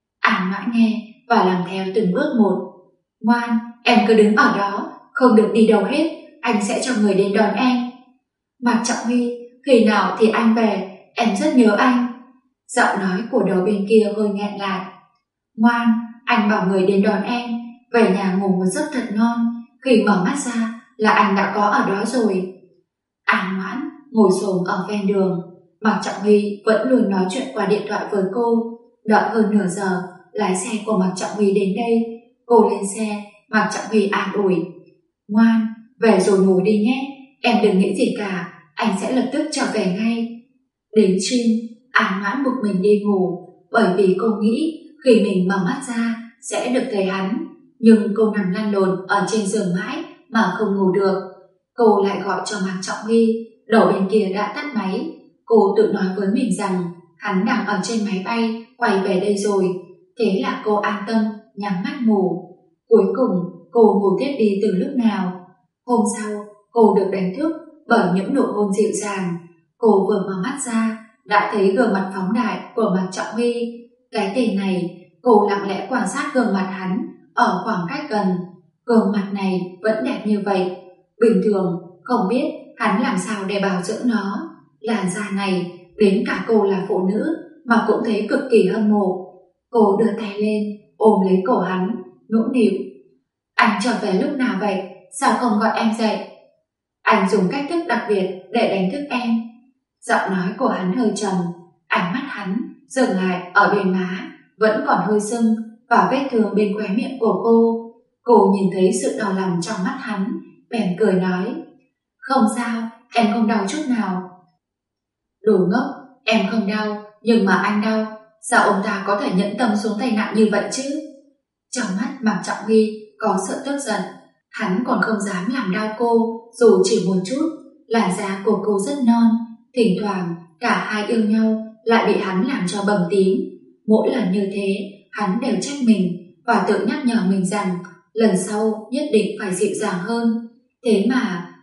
Speaker 1: An Mãn nghe và làm theo từng bước một. Ngoan, em cứ đứng ở đó, không được đi đâu hết. Anh sẽ cho người đến đón em. Mạc Trọng Huy, khi nào thì anh về? Em rất nhớ anh. Giọng nói của đầu bên kia hơi nghẹn lại. Ngoan, anh bảo người đến đón em. Về nhà ngủ một giấc thật ngon. Khi mở mắt ra là anh đã có ở đó rồi. An Mãn ngồi xổm ở ven đường. Mạc Trọng Huy vẫn luôn nói chuyện qua điện thoại với cô. Đợi hơn nửa giờ, lái xe của Mạc Trọng Huy đến đây. Cô lên xe, Mạc Trọng Huy an ủi: Ngoan, về rồi ngủ đi nhé. Em đừng nghĩ gì cả, anh sẽ lập tức trở về ngay. Đến trưa, An Mãn buộc mình đi ngủ, bởi vì cô nghĩ khi mình mở mắt ra sẽ được thấy hắn. Nhưng cô nằm lăn lộn ở trên giường mãi mà không ngủ được. Cô lại gọi cho Mạc Trọng Huy. Đầu bên kia đã tắt máy. Cô tự nói với mình rằng hắn đang ở trên máy bay quay về đây rồi. Thế là cô an tâm nhắm mắt ngủ. Cuối cùng cô ngủ tiếp đi từ lúc nào. Hôm sau cô được đánh thức bởi những nụ hôn dịu dàng. Cô vừa mở mắt ra đã thấy gương mặt phóng đại của Mạc Trọng Huy. Cái tên này, cô lặng lẽ quan sát gương mặt hắn ở khoảng cách gần. Gương mặt này vẫn đẹp như vậy. Bình thường không biết hắn làm sao để bảo dưỡng nó. Làn da này đến cả cô là phụ nữ mà cũng thấy cực kỳ hâm mộ. Cô đưa tay lên ôm lấy cổ hắn, nũng nịu: Anh trở về lúc nào vậy? Sao không gọi em dậy? Anh dùng cách thức đặc biệt để đánh thức em. Giọng nói của hắn hơi trầm. Ánh mắt hắn dừng lại ở bên má vẫn còn hơi sưng và vết thương bên khóe miệng của cô. Cô nhìn thấy sự đau lòng trong mắt hắn, bèn cười nói: Không sao, em không đau chút nào. Đồ ngốc, em không đau, nhưng mà anh đau. Sao ông ta có thể nhẫn tâm xuống tay nặng như vậy chứ? Trong mắt Mạc Trọng Huy có sự tức giận. Hắn còn không dám làm đau cô dù chỉ một chút. Làn da của cô rất non. Thỉnh thoảng cả hai yêu nhau lại bị hắn làm cho bầm tím. Mỗi lần như thế hắn đều trách mình và tự nhắc nhở mình rằng lần sau nhất định phải dịu dàng hơn. Thế mà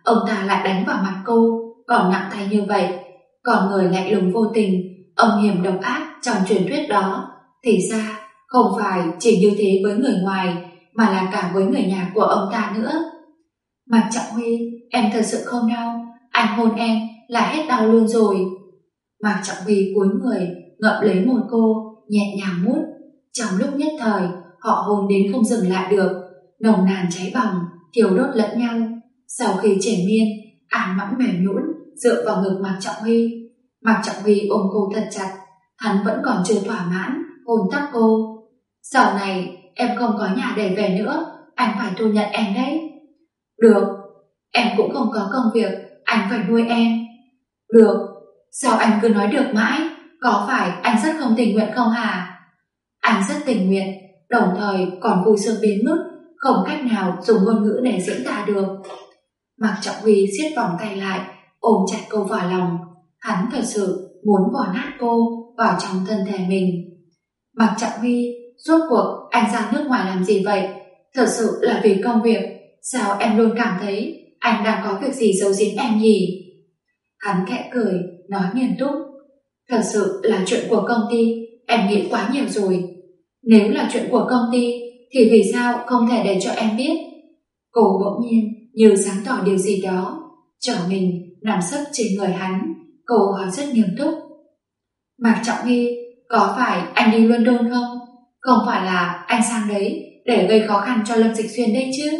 Speaker 1: ông ta lại đánh vào mặt cô, còn nặng tay như vậy. Còn người lạnh lùng vô tình, âm hiểm độc ác trong truyền thuyết đó, thì ra không phải chỉ như thế với người ngoài, mà là cả với người nhà của ông ta nữa. Mạc Trọng Huy, em thật sự không đau, anh hôn em là hết đau luôn rồi. Mạc Trọng Huy cúi người, ngậm lấy môi cô, nhẹ nhàng mút. Trong lúc nhất thời, họ hôn đến không dừng lại được, nồng nàn cháy bỏng, thiêu đốt lẫn nhau. Sau khi triển miên, An Mãn mềm nhũn dựa vào ngực Mạc Trọng Huy. Mạc Trọng Huy ôm cô thật chặt, hắn vẫn còn chưa thỏa mãn, hôn tóc cô. Sau này em không có nhà để về nữa, anh phải thu nhận em đấy. Được, em cũng không có công việc, anh phải nuôi em. Được, sao anh cứ nói được mãi, có phải anh rất không tình nguyện không hả? Anh rất tình nguyện, đồng thời còn vui sướng đến mức không cách nào dùng ngôn ngữ để diễn tả được. Mạc Trọng Huy siết vòng tay lại, ôm chặt cô vào lòng. Hắn thật sự muốn vò nát cô vào trong thân thể mình. Mạc Trọng Huy, rốt cuộc anh ra nước ngoài làm gì vậy? Thật sự là vì công việc, sao em luôn cảm thấy anh đang có việc gì giấu giếm em nhỉ? Hắn khẽ cười, nói nghiêm túc. Thật sự là chuyện của công ty, em nghĩ quá nhiều rồi. Nếu là chuyện của công ty, thì vì sao không thể để cho em biết? Cô bỗng nhiên như sáng tỏ điều gì đó, trở mình nằm sấp trên người hắn. Cô hỏi rất nghiêm túc. Mạc Trọng Huy, có phải anh đi London không? Không phải là anh sang đấy để gây khó khăn cho Lâm Dịch Xuyên đấy chứ?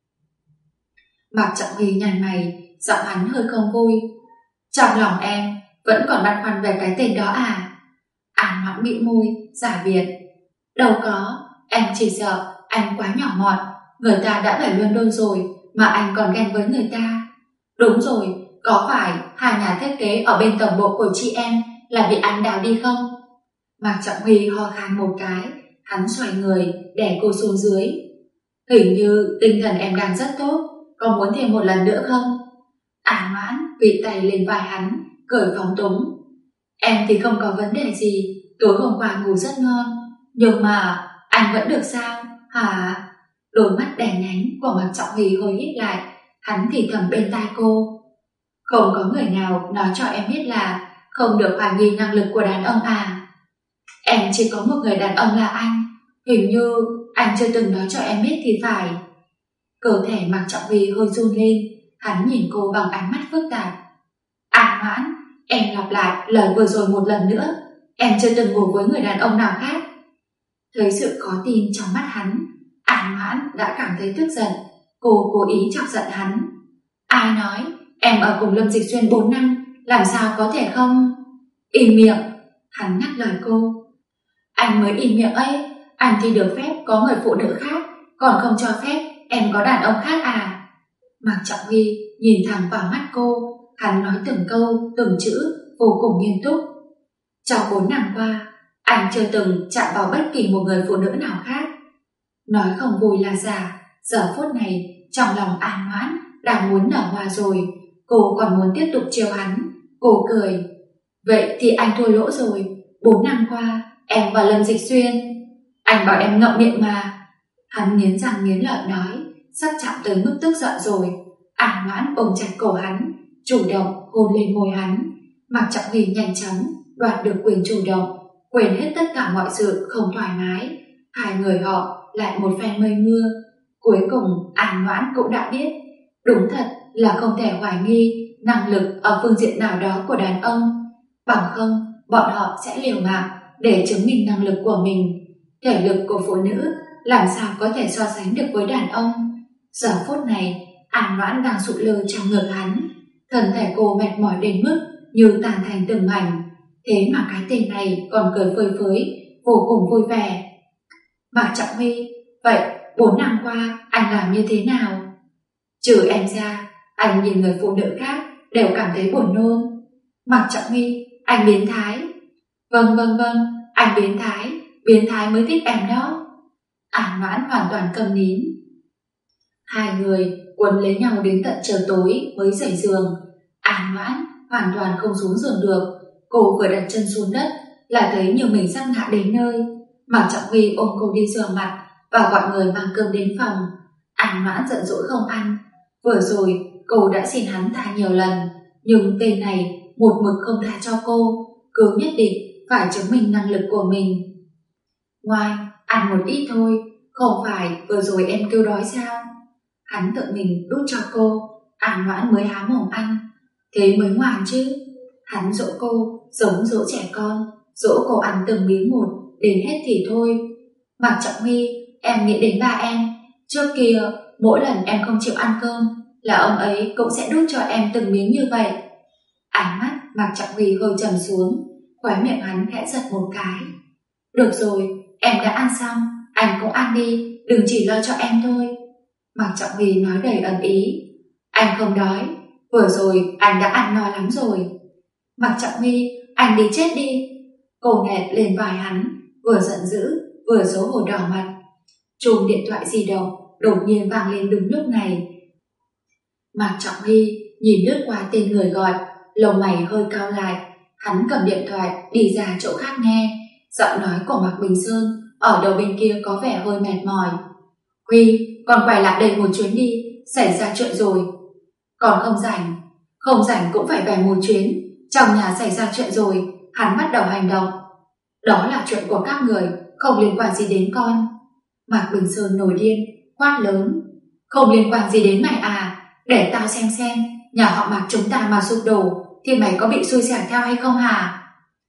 Speaker 1: Mạc Trọng Huy nhăn mày, giọng hắn hơi không vui. Trong lòng em vẫn còn băn khoăn về cái tên đó à? An Mãn bĩu môi, giả biệt. Đâu có, em chỉ sợ anh quá nhỏ mọn. Người ta đã về London rồi mà anh còn ghen với người ta. Đúng rồi, có phải hai nhà thiết kế ở bên tổng bộ của chị em là bị anh đào đi không? Mạc Trọng Huy ho khan một cái, hắn xoay người đè cô xuống dưới. Hình như tinh thần em đang rất tốt, có muốn thêm một lần nữa không? An Mãn vịn tay lên vai hắn, cười phóng túng. Em thì không có vấn đề gì, tối hôm qua ngủ rất ngon, nhưng mà anh vẫn được sao, hả? Đôi mắt đèn nhánh của Mạc Trọng Huy hơi híp lại, hắn thì thầm bên tai cô. Không có người nào nói cho em biết là không được hoài nghi năng lực của đàn ông à? Em chỉ có một người đàn ông là anh, hình như anh chưa từng nói cho em biết thì phải. Cơ thể Mạc Trọng Huy hơi run lên, hắn nhìn cô bằng ánh mắt phức tạp. An Mãn, em lặp lại lời vừa rồi một lần nữa, em chưa từng ngủ với người đàn ông nào khác. Thấy sự khó tin trong mắt hắn, An Mãn đã cảm thấy tức giận. Cô cố ý chọc giận hắn. Ai nói em ở cùng Lâm Dịch Xuyên 4 năm, làm sao có thể không? Im miệng, hắn nhắc lời cô. Anh mới im miệng ấy, anh thì được phép có người phụ nữ khác, còn không cho phép em có đàn ông khác à? Mạc Trọng Huy nhìn thẳng vào mắt cô, hắn nói từng câu, từng chữ vô cùng nghiêm túc. Trong 4 năm qua, anh chưa từng chạm vào bất kỳ một người phụ nữ nào khác. Nói không vui là giả, giờ phút này trong lòng An Mãn đang muốn nở hoa rồi, cô còn muốn tiếp tục trêu hắn. Cô cười. Vậy thì anh thua lỗ rồi, 4 năm qua em và Lâm Dịch Xuyên. Anh bảo em ngậm miệng mà. Hắn nghiến răng nghiến lợi nói, sắp chạm tới mức tức giận rồi. An Mãn ôm chặt cổ hắn, chủ động hôn lên môi hắn. Mạc Trọng Huy nhanh chóng đoạt được quyền chủ động, quên hết tất cả mọi sự không thoải mái. Hai người họ lại một phen mây mưa. Cuối cùng An Mãn cũng đã biết, đúng thật là không thể hoài nghi năng lực ở phương diện nào đó của đàn ông, bằng không bọn họ sẽ liều mạng để chứng minh năng lực của mình. Thể lực của phụ nữ làm sao có thể so sánh được với đàn ông. Giờ phút này An Mãn đang sụi lơ trong ngực hắn, thân thể cô mệt mỏi đến mức như tan thành từng mảnh. Thế mà cái tên này còn cười phơi phới, vô cùng vui vẻ. Mạc Trọng Huy, vậy 4 năm qua anh làm như thế nào? Trừ em ra, anh nhìn người phụ nữ khác đều cảm thấy buồn nôn. Mạc Trọng Huy, anh biến thái. Vâng, anh biến thái mới thích em đó. An Mãn hoàn toàn câm nín. Hai người quấn lấy nhau đến tận trời tối mới rời giường. An Mãn hoàn toàn không xuống giường được. Cô vừa đặt chân xuống đất là thấy như mình sắp ngã đến nơi. Mạc Trọng Huy ôm cô đi rửa mặt và gọi người mang cơm đến phòng. An Mãn giận dỗi không ăn. Vừa rồi cô đã xin hắn tha nhiều lần, nhưng tên này một mực không tha cho cô, cứ nhất định phải chứng minh năng lực của mình. Ngoan, ăn một ít thôi, không phải vừa rồi em kêu đói sao? Hắn tự mình đút cho cô, An Noãn mới há mồm ăn, thế mới ngoan chứ. Hắn dỗ cô giống dỗ trẻ con, dỗ cô ăn từng miếng một, đến hết thì thôi. Mạc Trọng Huy, em nghĩ đến ba em. Trước kia, mỗi lần em không chịu ăn cơm, là ông ấy cũng sẽ đút cho em từng miếng như vậy. Ánh mắt Mạc Trọng Huy hơi trầm xuống, khóe miệng hắn khẽ giật một cái. Được rồi, em đã ăn xong, anh cũng ăn đi, đừng chỉ lo cho em thôi. Mạc Trọng Huy nói đầy ẩn ý. Anh không đói, vừa rồi anh đã ăn no lắm rồi. Mạc Trọng Huy, anh đi chết đi. Cô nghẹt lên vai hắn, vừa giận dữ vừa xấu hổ đỏ mặt. Chuông điện thoại di động đột nhiên vang lên đúng lúc này. Mạc Trọng Huy nhìn lướt qua tên người gọi, lông mày hơi cau lại. Hắn cầm điện thoại đi ra chỗ khác nghe. Giọng nói của Mạc Bình Sơn ở đầu bên kia có vẻ hơi mệt mỏi. Huy, con quay lại đây một chuyến đi, xảy ra chuyện rồi. Còn không rảnh cũng phải về một chuyến. Trong nhà xảy ra chuyện rồi, hắn bắt đầu hành động. Đó là chuyện của các người, không liên quan gì đến con. Mạc Bình Sơn nổi điên, quát lớn. Không liên quan gì đến mày à? Để tao xem, nhà họ Mạc chúng ta mà sụp đổ, thì mày có bị xui xẻo theo hay không hả?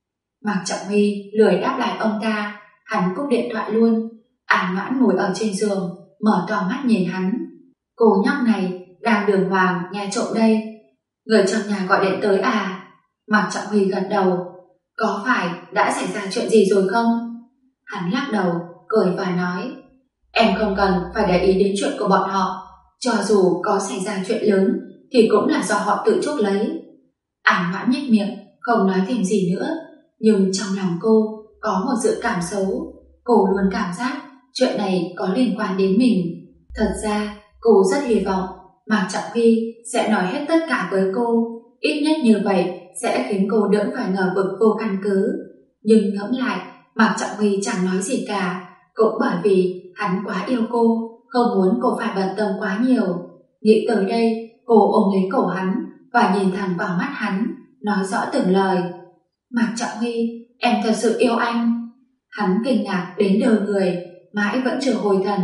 Speaker 1: Mạc Trọng Huy lười đáp lại ông ta, hắn cúp điện thoại luôn. An Noãn ngồi ở trên giường, mở to mắt nhìn hắn. Cô nhóc này đang đường hoàng nghe trộm đây. Người trong nhà gọi điện tới à? Mạc Trọng Huy gật đầu. Có phải đã xảy ra chuyện gì rồi không? Hắn lắc đầu, cười và nói. Em không cần phải để ý đến chuyện của bọn họ. Cho dù có xảy ra chuyện lớn thì cũng là do họ tự chuốc lấy. An Noãn nhếch miệng, không nói thêm gì nữa. Nhưng trong lòng cô có một dự cảm xấu. Cô luôn cảm giác chuyện này có liên quan đến mình. Thật ra cô rất hy vọng Mạc Trọng Huy sẽ nói hết tất cả với cô. Ít nhất như vậy sẽ khiến cô đỡ phải ngờ vực vô căn cứ. Nhưng ngẫm lại, Mạc Trọng Huy chẳng nói gì cả. Cũng bởi vì hắn quá yêu cô, không muốn cô phải bận tâm quá nhiều. Nghĩ tới đây, cô ôm lấy cổ hắn và nhìn thẳng vào mắt hắn, nói rõ từng lời. Mạc Trọng Huy, em thật sự yêu anh. Hắn kinh ngạc đến đờ người, mãi vẫn chưa hồi thần.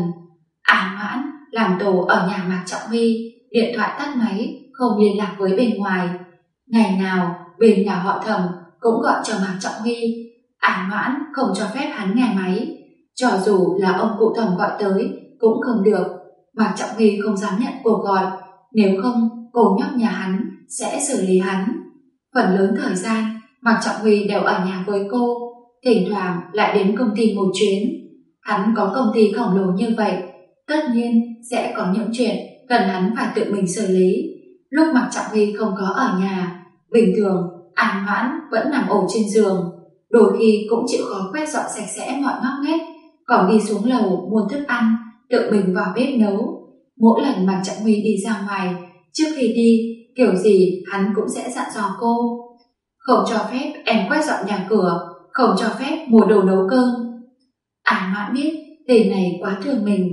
Speaker 1: An Noãn làm tổ ở nhà Mạc Trọng Huy, điện thoại tắt máy, không liên lạc với bên ngoài. Ngày nào bên nhà họ Thẩm cũng gọi cho Mạc Trọng Huy. An Noãn không cho phép hắn nghe máy, cho dù là ông cụ Thẩm gọi tới cũng không được. Mạc Trọng Huy không dám nhận cuộc gọi, nếu không cô nhóc nhà hắn sẽ xử lý hắn. Phần lớn thời gian Mạc Trọng Huy đều ở nhà với cô, thỉnh thoảng lại đến công ty một chuyến. Hắn có công ty khổng lồ như vậy, tất nhiên sẽ có những chuyện cần hắn phải tự mình xử lý. Lúc Mạc Trọng Huy không có ở nhà, bình thường An Noãn vẫn nằm ổ trên giường, đôi khi cũng chịu khó quét dọn sạch sẽ mọi ngóc ngách, còn đi xuống lầu mua thức ăn, tự mình vào bếp nấu. Mỗi lần Mạc Trọng Huy đi ra ngoài, trước khi đi, kiểu gì hắn cũng sẽ dặn dò cô. Không cho phép em quét dọn nhà cửa, không cho phép mua đồ nấu cơm. An Noãn biết tên này quá thương mình.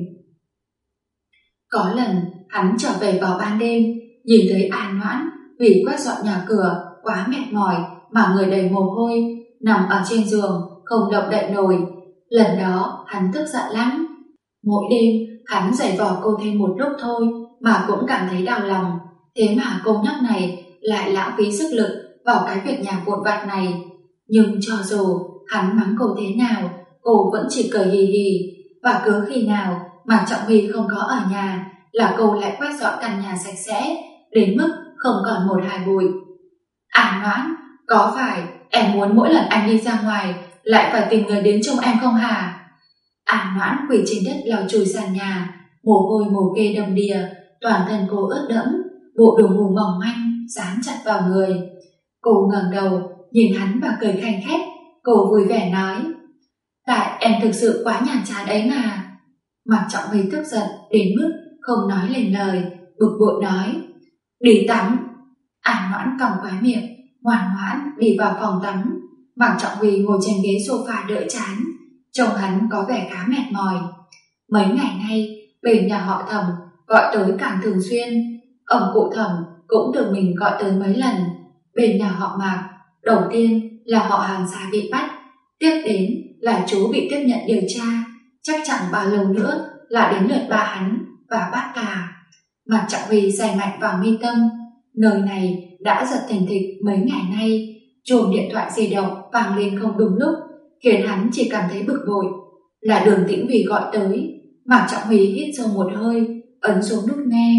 Speaker 1: Có lần hắn trở về vào ban đêm, nhìn thấy An Noãn vì quét dọn nhà cửa quá mệt mỏi mà người đầy mồ hôi, nằm ở trên giường không động đậy nổi. Lần đó hắn tức giận lắm. Mỗi đêm hắn giày vò cô thêm một lúc thôi mà cũng cảm thấy đau lòng. Thế mà cô nhóc này lại lãng phí sức lực vào cái việc nhà vụn vặt này. Nhưng cho dù hắn mắng cô thế nào, cô vẫn chỉ cười hì hì. Và cứ khi nào Mạc Trọng Huy không có ở nhà là cô lại quét dọn căn nhà sạch sẽ đến mức không còn một hạt bụi. An Noãn, có phải em muốn mỗi lần anh đi ra ngoài lại phải tìm người đến trông em không hả? An Noãn quỳ trên đất lau chùi sàn nhà, mồ hôi mồ kê đầm đìa, toàn thân cô ướt đẫm, bộ đồ ngủ mỏng manh dán chặt vào người. Cô ngẩng đầu nhìn hắn và cười khanh khách. Cô vui vẻ nói, tại em thực sự quá nhàm chán ấy mà. Mạc Trọng Huy tức giận đến mức không nói lên lời, bực bội nói, đi tắm. An Noãn còng khóe miệng, ngoan ngoãn đi vào phòng tắm. Mạc Trọng Huy ngồi trên ghế sofa đợi chán, trông hắn có vẻ khá mệt mỏi. Mấy ngày nay bên nhà họ Thẩm gọi tới càng thường xuyên. ông cụ Thẩm cũng được mình gọi tới mấy lần. Bên nhà họ Mạc, đầu tiên là họ hàng xa bị bắt, tiếp đến là chú bị tiếp nhận điều tra, chắc chẳng bao lâu nữa là đến lượt ba hắn và bác cả. Mạc Trọng Huy say mạnh vào mi tâm. Nơi này đã giật thình thịch mấy ngày nay, chuông điện thoại di động vang lên không đúng lúc, khiến hắn chỉ cảm thấy bực bội. Là Đường Tĩnh Huy gọi tới. Mạc Trọng Huy hít sâu một hơi, ấn xuống nút nghe.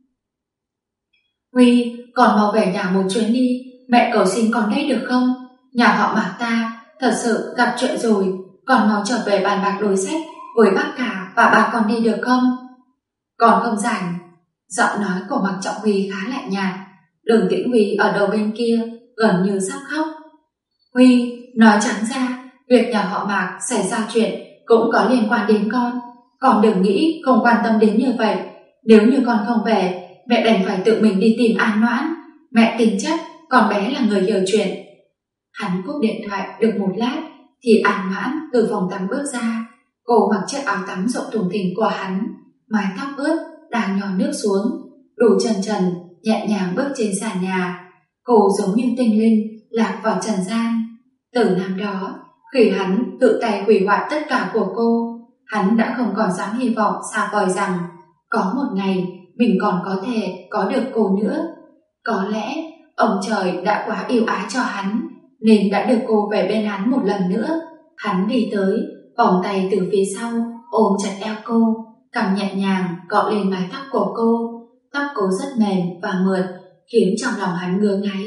Speaker 1: Huy, con mau về nhà một chuyến đi, mẹ cầu xin con đấy được không? Nhà họ Mạc ta thật sự gặp chuyện rồi, con mau trở về bàn bạc đối sách với bác cả và bà con đi được không? Con không rảnh. Giọng nói của Mạc Trọng Huy khá lạnh nhạt. Đường Tĩnh Huy ở đầu bên kia gần như sắp khóc. Huy, nói trắng ra, việc nhà họ Mạc xảy ra chuyện cũng có liên quan đến con. Con đừng nghĩ không quan tâm đến như vậy. Nếu như con không về, mẹ đành phải tự mình đi tìm An Noãn. Mẹ tin chắc con bé là người hiểu chuyện. Hắn cúp điện thoại được một lát thì An Noãn từ phòng tắm bước ra. Cô mặc chiếc áo tắm rộng thùng thình của hắn, mái tóc ướt đang nhỏ nước xuống, đủ chân trần nhẹ nhàng bước trên sàn nhà. Cô giống như tinh linh lạc vào trần gian. Từ năm đó, khi hắn tự tay hủy hoại tất cả của cô, hắn đã không còn dám hy vọng xa vời rằng có một ngày mình còn có thể có được cô nữa. Có lẽ ông trời đã quá yêu ái cho hắn nên đã được cô về bên hắn một lần nữa. Hắn đi tới, vòng tay từ phía sau ôm chặt eo cô, cằm nhẹ nhàng cọ lên mái tóc của cô. Tóc cô rất mềm và mượt, khiến trong lòng hắn ngứa ngáy.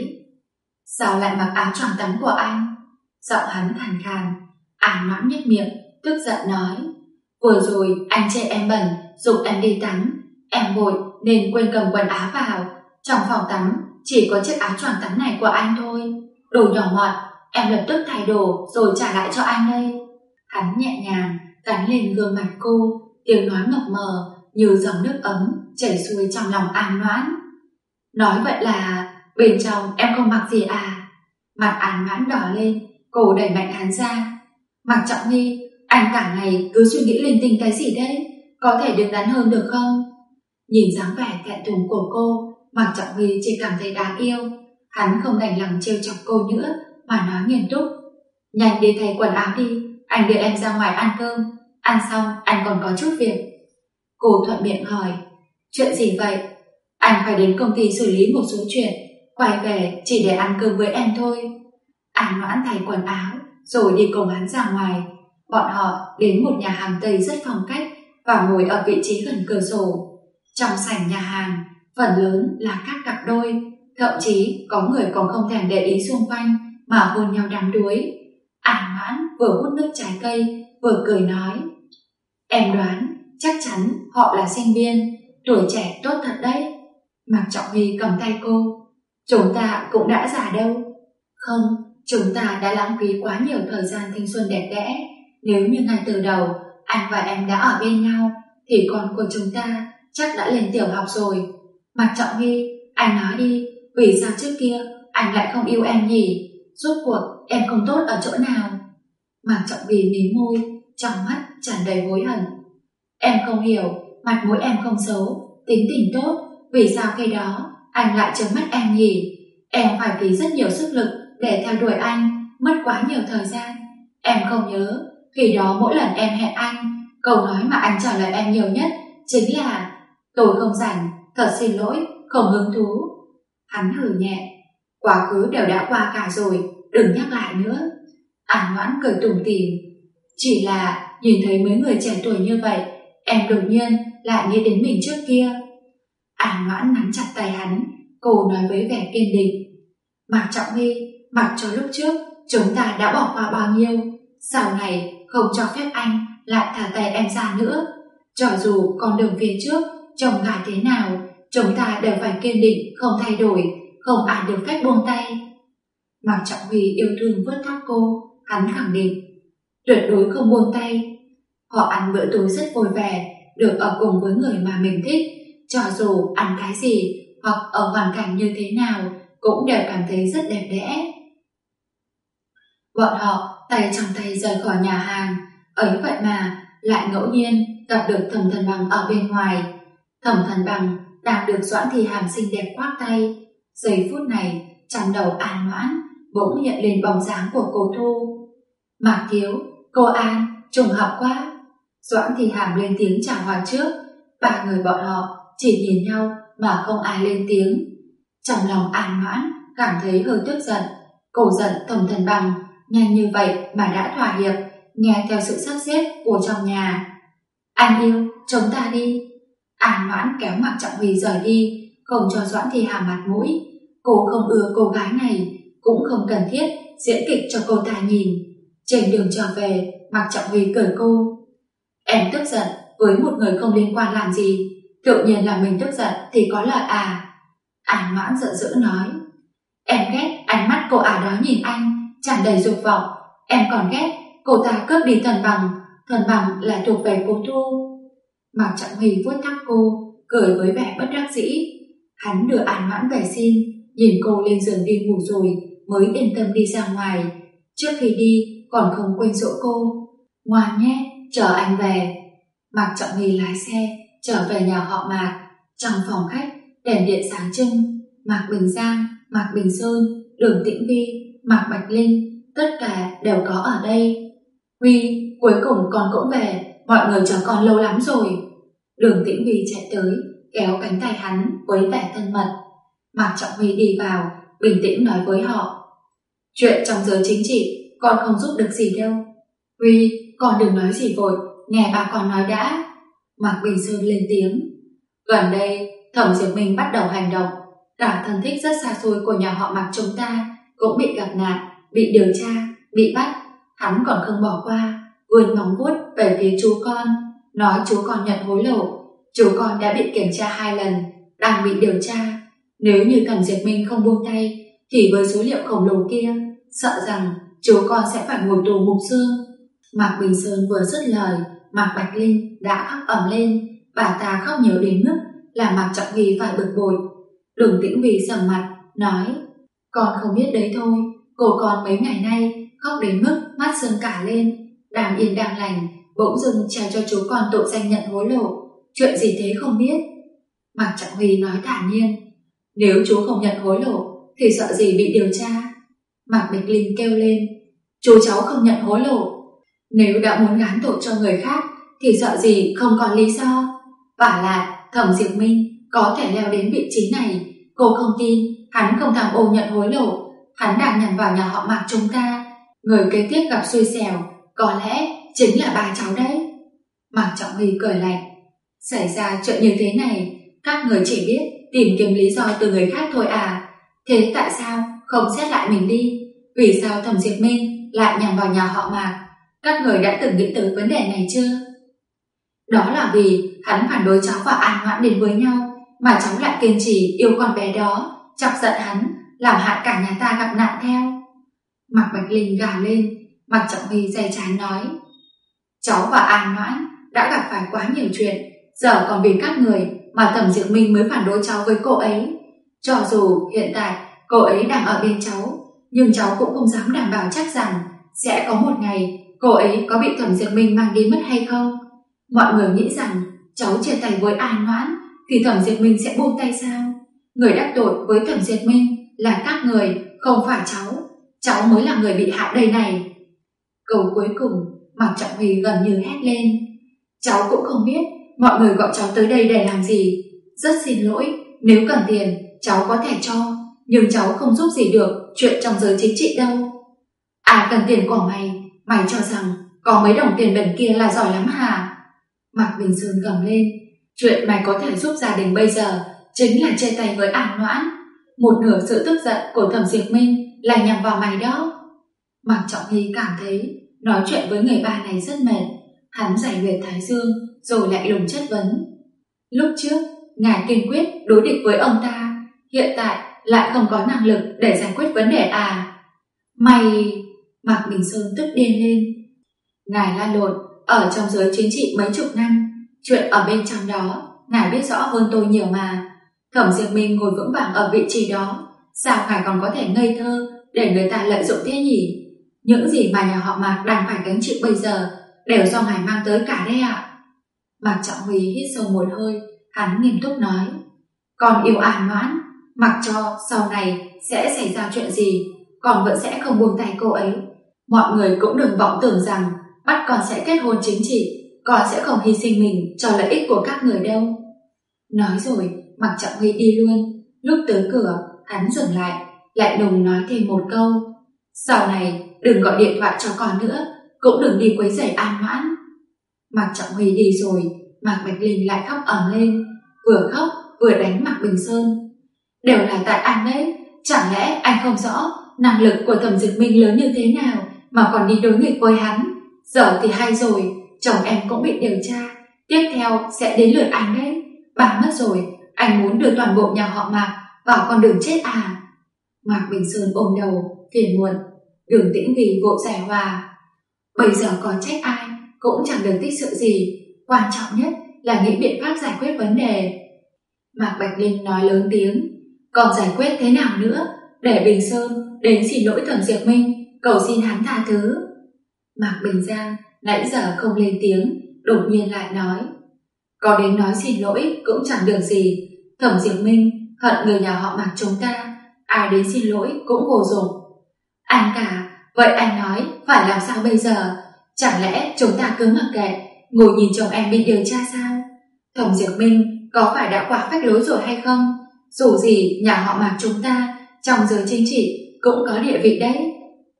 Speaker 1: Sao lại mặc áo choàng tắm của anh? Giọng hắn khàn khàn. An Noãn nhếch miệng, tức giận nói: vừa rồi anh chê em bẩn, giục em đi tắm, em vội nên quên cầm quần áo vào. Trong phòng tắm chỉ có chiếc áo choàng tắm này của anh thôi. Đồ nhỏ mọn, em lập tức thay đồ rồi trả lại cho anh đây. Hắn nhẹ nhàng gắn lên gương mặt cô, tiếng nói mập mờ như dòng nước ấm chảy xuôi trong lòng An Noãn. Nói vậy là bên trong em không mặc gì à? Mặt An Noãn đỏ lên, cô đẩy mạnh hắn ra. Mạc Trọng Huy, anh cả ngày cứ suy nghĩ linh tinh cái gì đấy, có thể đứng đắn hơn được không? Nhìn dáng vẻ thẹn thùng của cô, Mạc Trọng Huy chỉ cảm thấy đáng yêu. Hắn không đành lòng trêu chọc cô nữa mà nói nghiêm túc: nhanh đi thay quần áo đi, anh đưa em ra ngoài ăn cơm, ăn xong anh còn có chút việc. Cô thuận miệng hỏi: chuyện gì vậy? Anh phải đến công ty xử lý một số chuyện, quay về chỉ để ăn cơm với em thôi. An Noãn thay quần áo rồi đi cùng hắn ra ngoài. Bọn họ đến một nhà hàng Tây rất phong cách và ngồi ở vị trí gần cửa sổ. Trong sảnh nhà hàng phần lớn là các cặp đôi, thậm chí có người còn không thèm để ý xung quanh mà hôn nhau đắm đuối. An Noãn vừa hút nước trái cây vừa cười nói: em đoán chắc chắn họ là sinh viên, tuổi trẻ tốt thật đấy. Mạc Trọng Huy cầm tay cô: chúng ta cũng đã già đâu. Không, chúng ta đã lãng phí quá nhiều thời gian thanh xuân đẹp đẽ. Nếu như ngay từ đầu anh và em đã ở bên nhau thì con của chúng ta chắc đã lên tiểu học rồi. Mạc Trọng Huy, anh nói đi, vì sao trước kia anh lại không yêu em nhỉ? Rốt cuộc em không tốt ở chỗ nào? Mạc Trọng Huy mím môi, trong mắt tràn đầy hối hận. Em không hiểu, mặt mũi em không xấu, tính tình tốt, vì sao khi đó anh lại trừng mắt em nhỉ? Em phải phí rất nhiều sức lực để theo đuổi anh, mất quá nhiều thời gian. Em không nhớ, khi đó mỗi lần em hẹn anh, câu nói mà anh trả lời em nhiều nhất chính là: tôi không rảnh, thật xin lỗi, không hứng thú. Hắn hừ nhẹ: quá khứ đều đã qua cả rồi, đừng nhắc lại nữa. An Noãn cười tủm tỉm: chỉ là nhìn thấy mấy người trẻ tuổi như vậy, em đột nhiên lại nghĩ đến mình trước kia. An Noãn nắm chặt tay hắn, cô nói với vẻ kiên định: Mạc Trọng Huy, mặc cho lúc trước chúng ta đã bỏ qua bao nhiêu, sau này không cho phép anh lại thả tay em ra nữa. Cho dù con đường phía trước trông gai thế nào, chúng ta đều phải kiên định không thay đổi, không ai được phép buông tay. Mạc Trọng Huy yêu thương vuốt tóc cô, hắn khẳng định: tuyệt đối không buông tay. Họ ăn bữa tối rất vui vẻ, được ở cùng với người mà mình thích, cho dù ăn cái gì hoặc ở hoàn cảnh như thế nào cũng đều cảm thấy rất đẹp đẽ. Bọn họ tay trong tay rời khỏi nhà hàng, ấy vậy mà lại ngẫu nhiên gặp được Thẩm Thần Bằng ở bên ngoài. Thẩm Thần Bằng đang được Doãn Thi Hàm xinh đẹp khoác tay. Giây phút này, trong đầu An Noãn bỗng hiện lên bóng dáng của cô Thu. Mạc Thiếu, cô An, trùng hợp quá. Doãn Thi Hàm lên tiếng chào hỏi trước. Ba người bọn họ chỉ nhìn nhau mà không ai lên tiếng. Trong lòng An Noãn cảm thấy hơi tức giận. Cô giận Thẩm Thần Bằng nhanh như vậy mà đã thỏa hiệp, nghe theo sự sắp xếp của trong nhà. Anh yêu, chúng ta đi. An Noãn kéo Mạc Trọng Huy rời đi, không cho Doãn Thi Hàm mặt mũi. Cô không ưa cô gái này, cũng không cần thiết diễn kịch cho cô ta nhìn. Trên đường trở về, Mạc Trọng Huy cười cô. Em tức giận với một người không liên quan làm gì? Tự nhiên là mình tức giận thì có lợi à? An Noãn giận dữ nói. Em ghét ánh mắt cô ả đó nhìn anh, tràn đầy dục vọng. Em còn ghét cô ta cướp đi Thần Bằng. Thần Bằng là thuộc về cô Thu. Mạc Trọng Huy vuốt tóc cô, cười với vẻ bất đắc dĩ. Hắn đưa An Noãn về xin, nhìn cô lên giường đi ngủ rồi mới yên tâm đi ra ngoài. Trước khi đi còn không quên dỗ cô. Ngoan nhé, chờ anh về. Mạc Trọng Huy lái xe trở về nhà họ Mạc. Trong phòng khách, đèn điện sáng trưng. Mạc Bình Giang, Mạc Bình Sơn, Đường Tĩnh Vi, Mạc Bạch Linh, tất cả đều có ở đây. Huy, cuối cùng con cũng về, mọi người chờ con lâu lắm rồi. Đường Tĩnh Vi chạy tới, kéo cánh tay hắn với vẻ thân mật. Mạc Trọng Huy đi vào, bình tĩnh nói với họ. Chuyện trong giới chính trị, con không giúp được gì đâu. Huy, con đừng nói gì vội, nghe bà con nói đã. Mạc Bình Sơn lên tiếng. Gần đây, Thẩm Diệp Minh bắt đầu hành động. Cả thân thích rất xa xôi của nhà họ Mạc chúng ta cũng bị gặp nạn, bị điều tra, bị bắt. Hắn còn không bỏ qua, vươn móng vuốt về phía chú con, nói chú con nhận hối lộ. Chú con đã bị kiểm tra 2 lần, đang bị điều tra. Nếu như Thẩm Diệp Minh không buông tay, thì với số liệu khổng lồ kia, sợ rằng chú con sẽ phải ngồi tù mục xương. Mạc Bình Sơn vừa dứt lời, Mạc Bạch Linh đã khóc ầm lên. Bà ta khóc nhiều đến mức làm Mạc Trọng Huy phải bực bội. Đường Tĩnh Vi sầm mặt, nói. Con không biết đấy thôi, cô con mấy ngày nay khóc đến mức mắt sưng cả lên. Đang yên đang lành, bỗng dưng trao cho chú con tội danh nhận hối lộ. Chuyện gì thế không biết. Mạc Trọng Huy nói thản nhiên. Nếu chú không nhận hối lộ thì sợ gì bị điều tra. Mạc Bạch Linh kêu lên. Chú cháu không nhận hối lộ. Nếu đã muốn gán tội cho người khác thì sợ gì không còn lý do. Vả lại Thẩm Diệp Minh có thể leo đến vị trí này. Cô không tin hắn không tham ô nhận hối lộ. Hắn đang nhằm vào nhà họ Mạc chúng ta. Người kế tiếp gặp xui xẻo có lẽ chính là bà cháu đấy. Mạc Trọng Huy cười lạnh. Xảy ra chuyện như thế này, các người chỉ biết tìm kiếm lý do từ người khác thôi à? Thế tại sao không xét lại mình đi? Vì sao Thẩm Diệp Minh lại nhằm vào nhà họ Mạc? Các người đã từng nghĩ tới vấn đề này chưa? Đó là vì hắn phản đối cháu và An Noãn đến với nhau, mà cháu lại kiên trì yêu con bé đó, chọc giận hắn, làm hại cả nhà ta gặp nạn theo. Mạc Bạch Linh gào lên. Mạc Trọng Huy day chán nói. Cháu và An Noãn đã gặp phải quá nhiều chuyện, giờ còn vì các người mà Thẩm Diệp Minh mới phản đối cháu với cô ấy. Cho dù hiện tại cô ấy đang ở bên cháu, nhưng cháu cũng không dám đảm bảo chắc rằng sẽ có một ngày cô ấy có bị Thẩm Diệp Minh mang đi mất hay không. Mọi người nghĩ rằng cháu chia tay với An Noãn thì Thẩm Diệp Minh sẽ buông tay sao? Người đắc tội với Thẩm Diệp Minh là các người, không phải cháu. Cháu mới là người bị hại đây này. Câu cuối cùng Mạc Trọng Huy gần như hét lên. Cháu cũng không biết mọi người gọi cháu tới đây để làm gì. Rất xin lỗi, nếu cần tiền cháu có thể cho, nhưng cháu không giúp gì được chuyện trong giới chính trị đâu. À, cần tiền của mày, mày cho rằng có mấy đồng tiền bẩn kia là giỏi lắm hả? Mạc Bình Sơn gầm lên. Chuyện mày có thể giúp gia đình bây giờ chính là chia tay với An Noãn. Một nửa sự tức giận của Thẩm Diệp Minh là nhằm vào mày đó. Mạc Trọng Huy cảm thấy nói chuyện với người ba này rất mệt. Hắn giải huyệt thái dương rồi lại lùng chất vấn. Lúc trước ngài kiên quyết đối địch với ông ta, hiện tại lại không có năng lực để giải quyết vấn đề à? Mày... Mạc Bình Sơn tức điên lên. Ngài lan lộn ở trong giới chính trị mấy chục năm, chuyện ở bên trong đó ngài biết rõ hơn tôi nhiều mà. Thẩm Diệp Minh ngồi vững vàng ở vị trí đó, sao ngài còn có thể ngây thơ để người ta lợi dụng thế nhỉ? Những gì mà nhà họ Mạc đang phải gánh chịu bây giờ đều do ngài mang tới cả đấy ạ. Mạc Trọng Huy hít sâu một hơi, hắn nghiêm túc nói. Con yêu An Noãn, mặc cho sau này sẽ xảy ra chuyện gì, con vẫn sẽ không buông tay cô ấy. Mọi người cũng đừng vọng tưởng rằng bắt con sẽ kết hôn chính trị, con sẽ không hy sinh mình cho lợi ích của các người đâu. Nói rồi, Mạc Trọng Huy đi luôn. Lúc tới cửa, hắn dừng lại, lạnh lùng nói thêm một câu: sau này đừng gọi điện thoại cho con nữa, cũng đừng đi quấy rầy An Noãn. Mạc Trọng Huy đi rồi, Mạc Bạch Linh lại khóc ầm lên, vừa khóc vừa đánh Mạc Bình Sơn. Đều là tại anh đấy, chẳng lẽ anh không rõ năng lực của Thẩm Dực Minh lớn như thế nào mà còn đi đối nghịch với hắn? Giờ thì hay rồi, chồng em cũng bị điều tra, tiếp theo sẽ đến lượt anh đấy. Bà mất rồi, anh muốn đưa toàn bộ nhà họ Mạc vào con đường chết à? Mạc Bình Sơn ôm đầu, phiền muộn. Đường Tĩnh Vì vội giải hòa: bây giờ có trách ai cũng chẳng được tích sự gì, quan trọng nhất là nghĩ biện pháp giải quyết vấn đề. Mạc Bạch Linh nói lớn tiếng: còn giải quyết thế nào nữa? Để Bình Sơn đến xin lỗi Thẩm Diệp Minh, cầu xin hắn tha thứ. Mạc Bình Giang nãy giờ không lên tiếng, đột nhiên lại nói: có đến nói xin lỗi cũng chẳng được gì. Thẩm Diệp Minh hận người nhà họ Mạc chúng ta, ai đến xin lỗi cũng vô dụng. Anh cả, vậy anh nói phải làm sao bây giờ? Chẳng lẽ chúng ta cứ mặc kệ, ngồi nhìn chồng em bị điều tra sao? Thẩm Diệp Minh có phải đã quá phách lối rồi hay không? Dù gì nhà họ Mạc chúng ta trong giới chính trị cũng có địa vị đấy.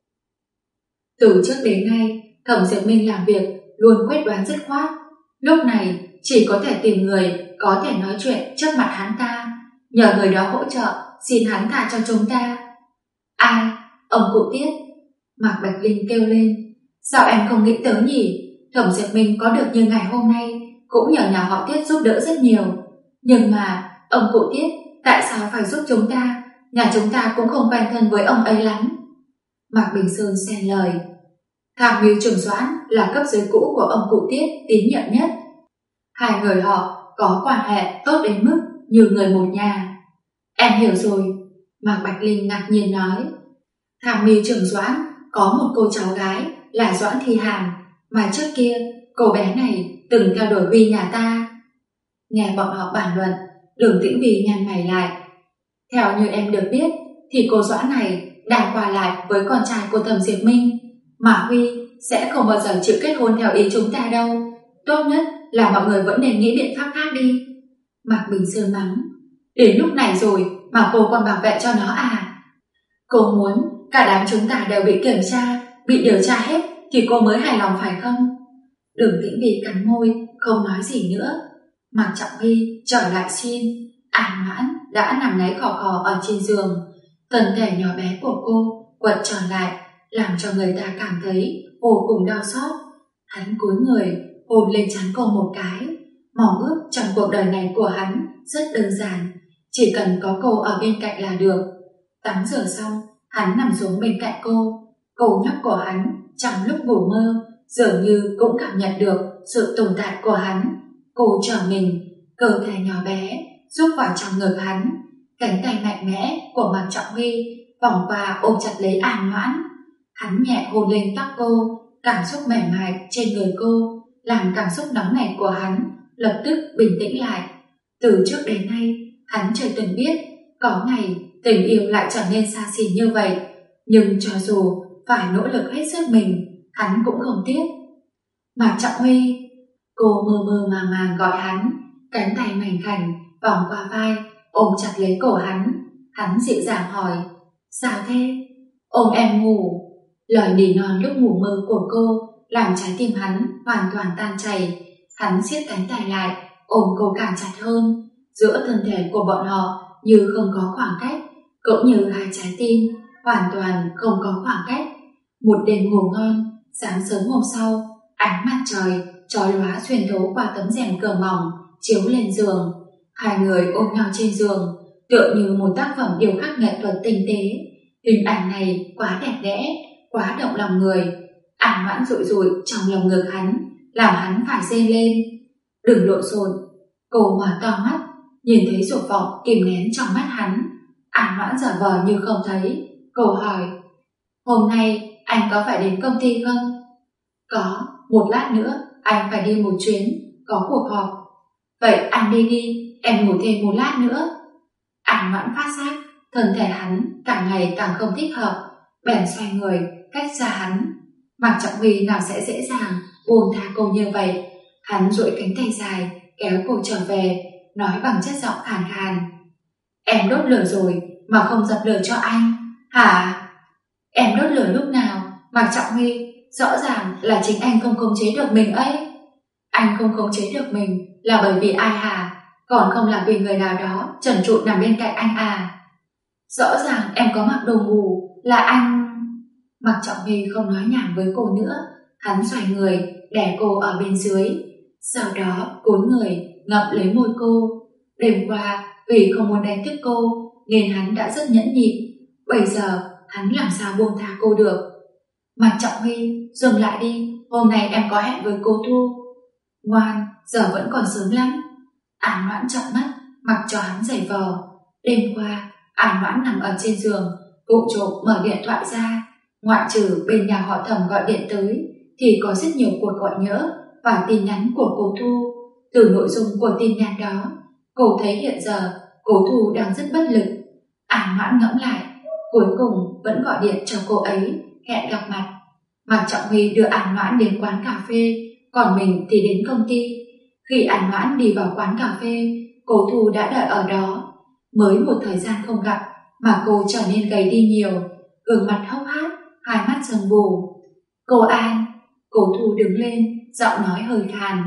Speaker 1: Từ trước đến nay, Thẩm Diệp Minh làm việc luôn quyết đoán dứt khoát. Lúc này chỉ có thể tìm người có thể nói chuyện trước mặt hắn ta, nhờ người đó hỗ trợ xin hắn tha cho chúng ta. Ai? Ông cụ Tiết. Mạc Bạch Linh kêu lên: sao em không nghĩ tới nhỉ? Thẩm Diệp Minh có được như ngày hôm nay cũng nhờ nhà họ Tiết giúp đỡ rất nhiều. Nhưng mà ông cụ Tiết tại sao phải giúp chúng ta? Nhà chúng ta cũng không quen thân với ông ấy lắm. Mạc Bình Sơn xen lời: Tham mưu trưởng Doãn là cấp dưới cũ của ông cụ Tiết tín nhiệm nhất. Hai người họ có quan hệ tốt đến mức như người một nhà. Em hiểu rồi. Mạc Bạch Linh ngạc nhiên nói: Tham mưu trưởng Doãn có một cô cháu gái là Doãn Thi Hàm, mà trước kia cô bé này từng theo đuổi Huy nhà ta. Nghe bọn họ bàn luận, Đường Tĩnh Vì nhăn mày lại. Theo như em được biết thì cô Doãn này đang qua lại với con trai của Thẩm Diệp Minh, mà Huy sẽ không bao giờ chịu kết hôn theo ý chúng ta đâu. Tốt nhất là mọi người vẫn nên nghĩ biện pháp khác đi. Mạc Bình Sơn mắng: đến lúc này rồi mà cô còn bảo vệ cho nó à? Cô muốn cả đám chúng ta đều bị kiểm tra, bị điều tra hết thì cô mới hài lòng phải không? Đường Tĩnh Vì cắn môi, không nói gì nữa. Mạc Trọng Huy trở lại xin. An Noãn đã nằm ngáy khò khò ở trên giường, thân thể nhỏ bé của cô quật tròn lại, làm cho người ta cảm thấy vô cùng đau xót. Hắn cúi người hôn lên trán cô một cái. Mong ước trong cuộc đời này của hắn rất đơn giản, chỉ cần có cô ở bên cạnh là được. Tắm rửa xong, hắn nằm xuống bên cạnh cô. Cô nhóc của hắn trong lúc ngủ mơ dường như cũng cảm nhận được sự tồn tại của hắn. Cô trở mình, cơ thể nhỏ bé rúc vào trong ngực hắn. Cánh tay mạnh mẽ của Mạc Trọng Huy vòng qua ôm chặt lấy An Noãn. Hắn nhẹ hôn lên tóc cô, cảm xúc mềm mại trên người cô làm cảm xúc nóng nảy của hắn lập tức bình tĩnh lại. Từ trước đến nay, hắn chưa từng biết có ngày tình yêu lại trở nên xa xỉ như vậy. Nhưng cho dù phải nỗ lực hết sức mình, hắn cũng không tiếc. Mạc Trọng Huy. Cô mơ mơ màng màng gọi hắn, cánh tay mảnh khảnh vòng qua vai ôm chặt lấy cổ hắn. Hắn dịu dàng hỏi: sao thế? Ôm em ngủ. Lời nỉ non lúc ngủ mơ của cô làm trái tim hắn hoàn toàn tan chảy. Hắn siết cánh tay lại, ôm cô càng chặt hơn. Giữa thân thể của bọn họ như không có khoảng cách, cũng như hai trái tim hoàn toàn không có khoảng cách. Một đêm ngủ ngon, sáng sớm hôm sau, ánh mặt trời chói lóa xuyên thấu qua tấm rèm cửa mỏng chiếu lên giường. Hai người ôm nhau trên giường, tựa như một tác phẩm điêu khắc nghệ thuật tinh tế. Hình ảnh này quá đẹp đẽ, quá động lòng người. An Noãn rụi rụi trong lòng ngực hắn, làm hắn phải rên lên. Đừng lộn xộn. Cô mở to mắt, nhìn thấy dục vọng kìm nén trong mắt hắn. An Noãn giả vờ như không thấy. Cô hỏi: hôm nay anh có phải đến công ty không? Có, một lát nữa anh phải đi một chuyến, có cuộc họp. Vậy anh đi đi, em ngủ thêm một lát nữa. An Noãn phát giác thân thể hắn càng ngày càng không thích hợp, bèn xoay người cách xa hắn. Mạc Trọng Huy nào sẽ dễ dàng buông tha cô như vậy. Hắn duỗi cánh tay dài kéo cô trở về, nói bằng chất giọng khàn khàn: "Em đốt lửa rồi mà không dập lửa cho anh hả?" "Em đốt lửa lúc nào, Mạc Trọng Huy? Rõ ràng là chính anh không khống chế được mình ấy." "Anh không khống chế được mình là bởi vì ai hả? Còn không là vì người nào đó trần trụi nằm bên cạnh anh à?" "Rõ ràng em có mặc đồ ngủ là anh..." Mạc Trọng Huy không nói nhảm với cô nữa. Hắn xoay người đè cô ở bên dưới, sau đó cúi người ngậm lấy môi cô. Đêm qua vì không muốn đánh thức cô nên hắn đã rất nhẫn nhịn, bây giờ hắn làm sao buông tha cô được. "Mạc Trọng Huy, dừng lại đi, hôm nay em có hẹn với cô Thu." "Ngoan, giờ vẫn còn sớm lắm." An Noãn trợn mắt mặc cho hắn giày vò. Đêm qua An Noãn nằm ở trên giường vụng trộm mở điện thoại ra. Ngoại trừ bên nhà họ Thẩm gọi điện tới thì có rất nhiều cuộc gọi nhỡ và tin nhắn của cô Thu. Từ nội dung của tin nhắn đó, cô thấy hiện giờ cô Thu đang rất bất lực. An Noãn ngẫm lại, cuối cùng vẫn gọi điện cho cô ấy hẹn gặp mặt. Mạc Trọng Huy đưa An Noãn đến quán cà phê, còn mình thì đến công ty. Khi An Noãn đi vào quán cà phê, cô Thu đã đợi ở đó. Mới một thời gian không gặp mà cô trở nên gầy đi nhiều, gương mặt hốc hác, hai mắt sưng vù. "Cô An." Cô Thu đứng lên, giọng nói hơi khàn: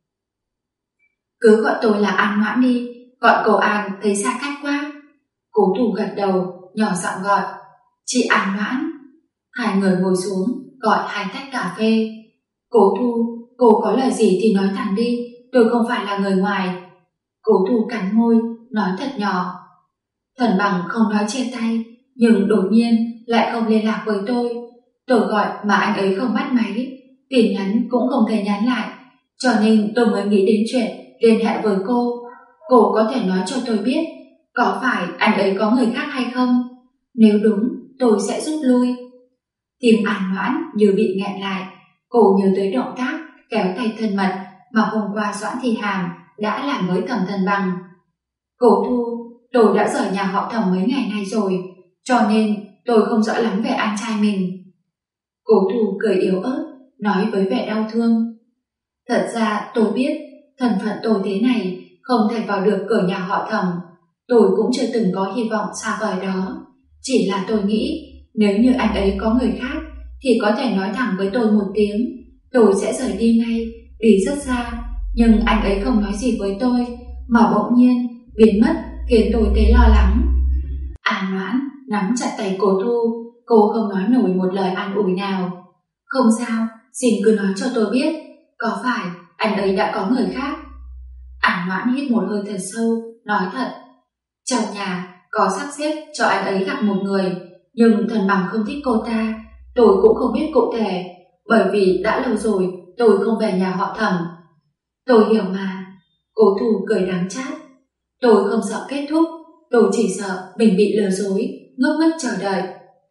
Speaker 1: "Cứ gọi tôi là An Noãn đi, gọi cô An thấy xa cách quá." Cô Thu gật đầu, nhỏ giọng gọi: "Chị An Noãn." Hai người ngồi xuống gọi hai tách cà phê. "Cô Thu, cô có lời gì thì nói thẳng đi, tôi không phải là người ngoài." Cô Thu cắn môi, nói thật nhỏ: "Thần Bằng không nói chia tay, nhưng đột nhiên lại không liên lạc với tôi. Tôi gọi mà anh ấy không bắt máy, tin nhắn cũng không thể nhắn lại, cho nên tôi mới nghĩ đến chuyện liên hệ với cô. Cô có thể nói cho tôi biết, có phải anh ấy có người khác hay không? Nếu đúng, tôi sẽ rút lui." Tim An Noãn như bị nghẹn lại. Cô nhớ tới động tác kéo tay thân mật mà hôm qua Doãn Thị Hàm đã làm với Thẩm Thần Bằng. "Cô Thu, tôi đã rời nhà họ Thẩm mấy ngày nay rồi, cho nên tôi không rõ lắm về anh trai mình." Cô Thu cười yếu ớt, nói với vẻ đau thương: "Thật ra tôi biết thân phận tôi thế này không thể vào được cửa nhà họ Thẩm. Tôi cũng chưa từng có hy vọng xa vời đó. Chỉ là tôi nghĩ nếu như anh ấy có người khác thì có thể nói thẳng với tôi một tiếng, tôi sẽ rời đi ngay, đi rất xa. Nhưng anh ấy không nói gì với tôi mà bỗng nhiên biến mất, khiến tôi thấy lo lắng." An Noãn nắm chặt tay cô Thu, cô không nói nổi một lời an ủi nào. "Không sao, xin cứ nói cho tôi biết, có phải anh ấy đã có người khác?" An Noãn hít một hơi thật sâu, nói thật: "Trong nhà có sắp xếp cho anh ấy gặp một người, nhưng Thần Bằng không thích cô ta. Tôi cũng không biết cụ thể, bởi vì đã lâu rồi tôi không về nhà họ Thẩm." "Tôi hiểu mà." Cô Thu cười đắng chát: "Tôi không sợ kết thúc, tôi chỉ sợ mình bị lừa dối, ngốc nghếch chờ đợi."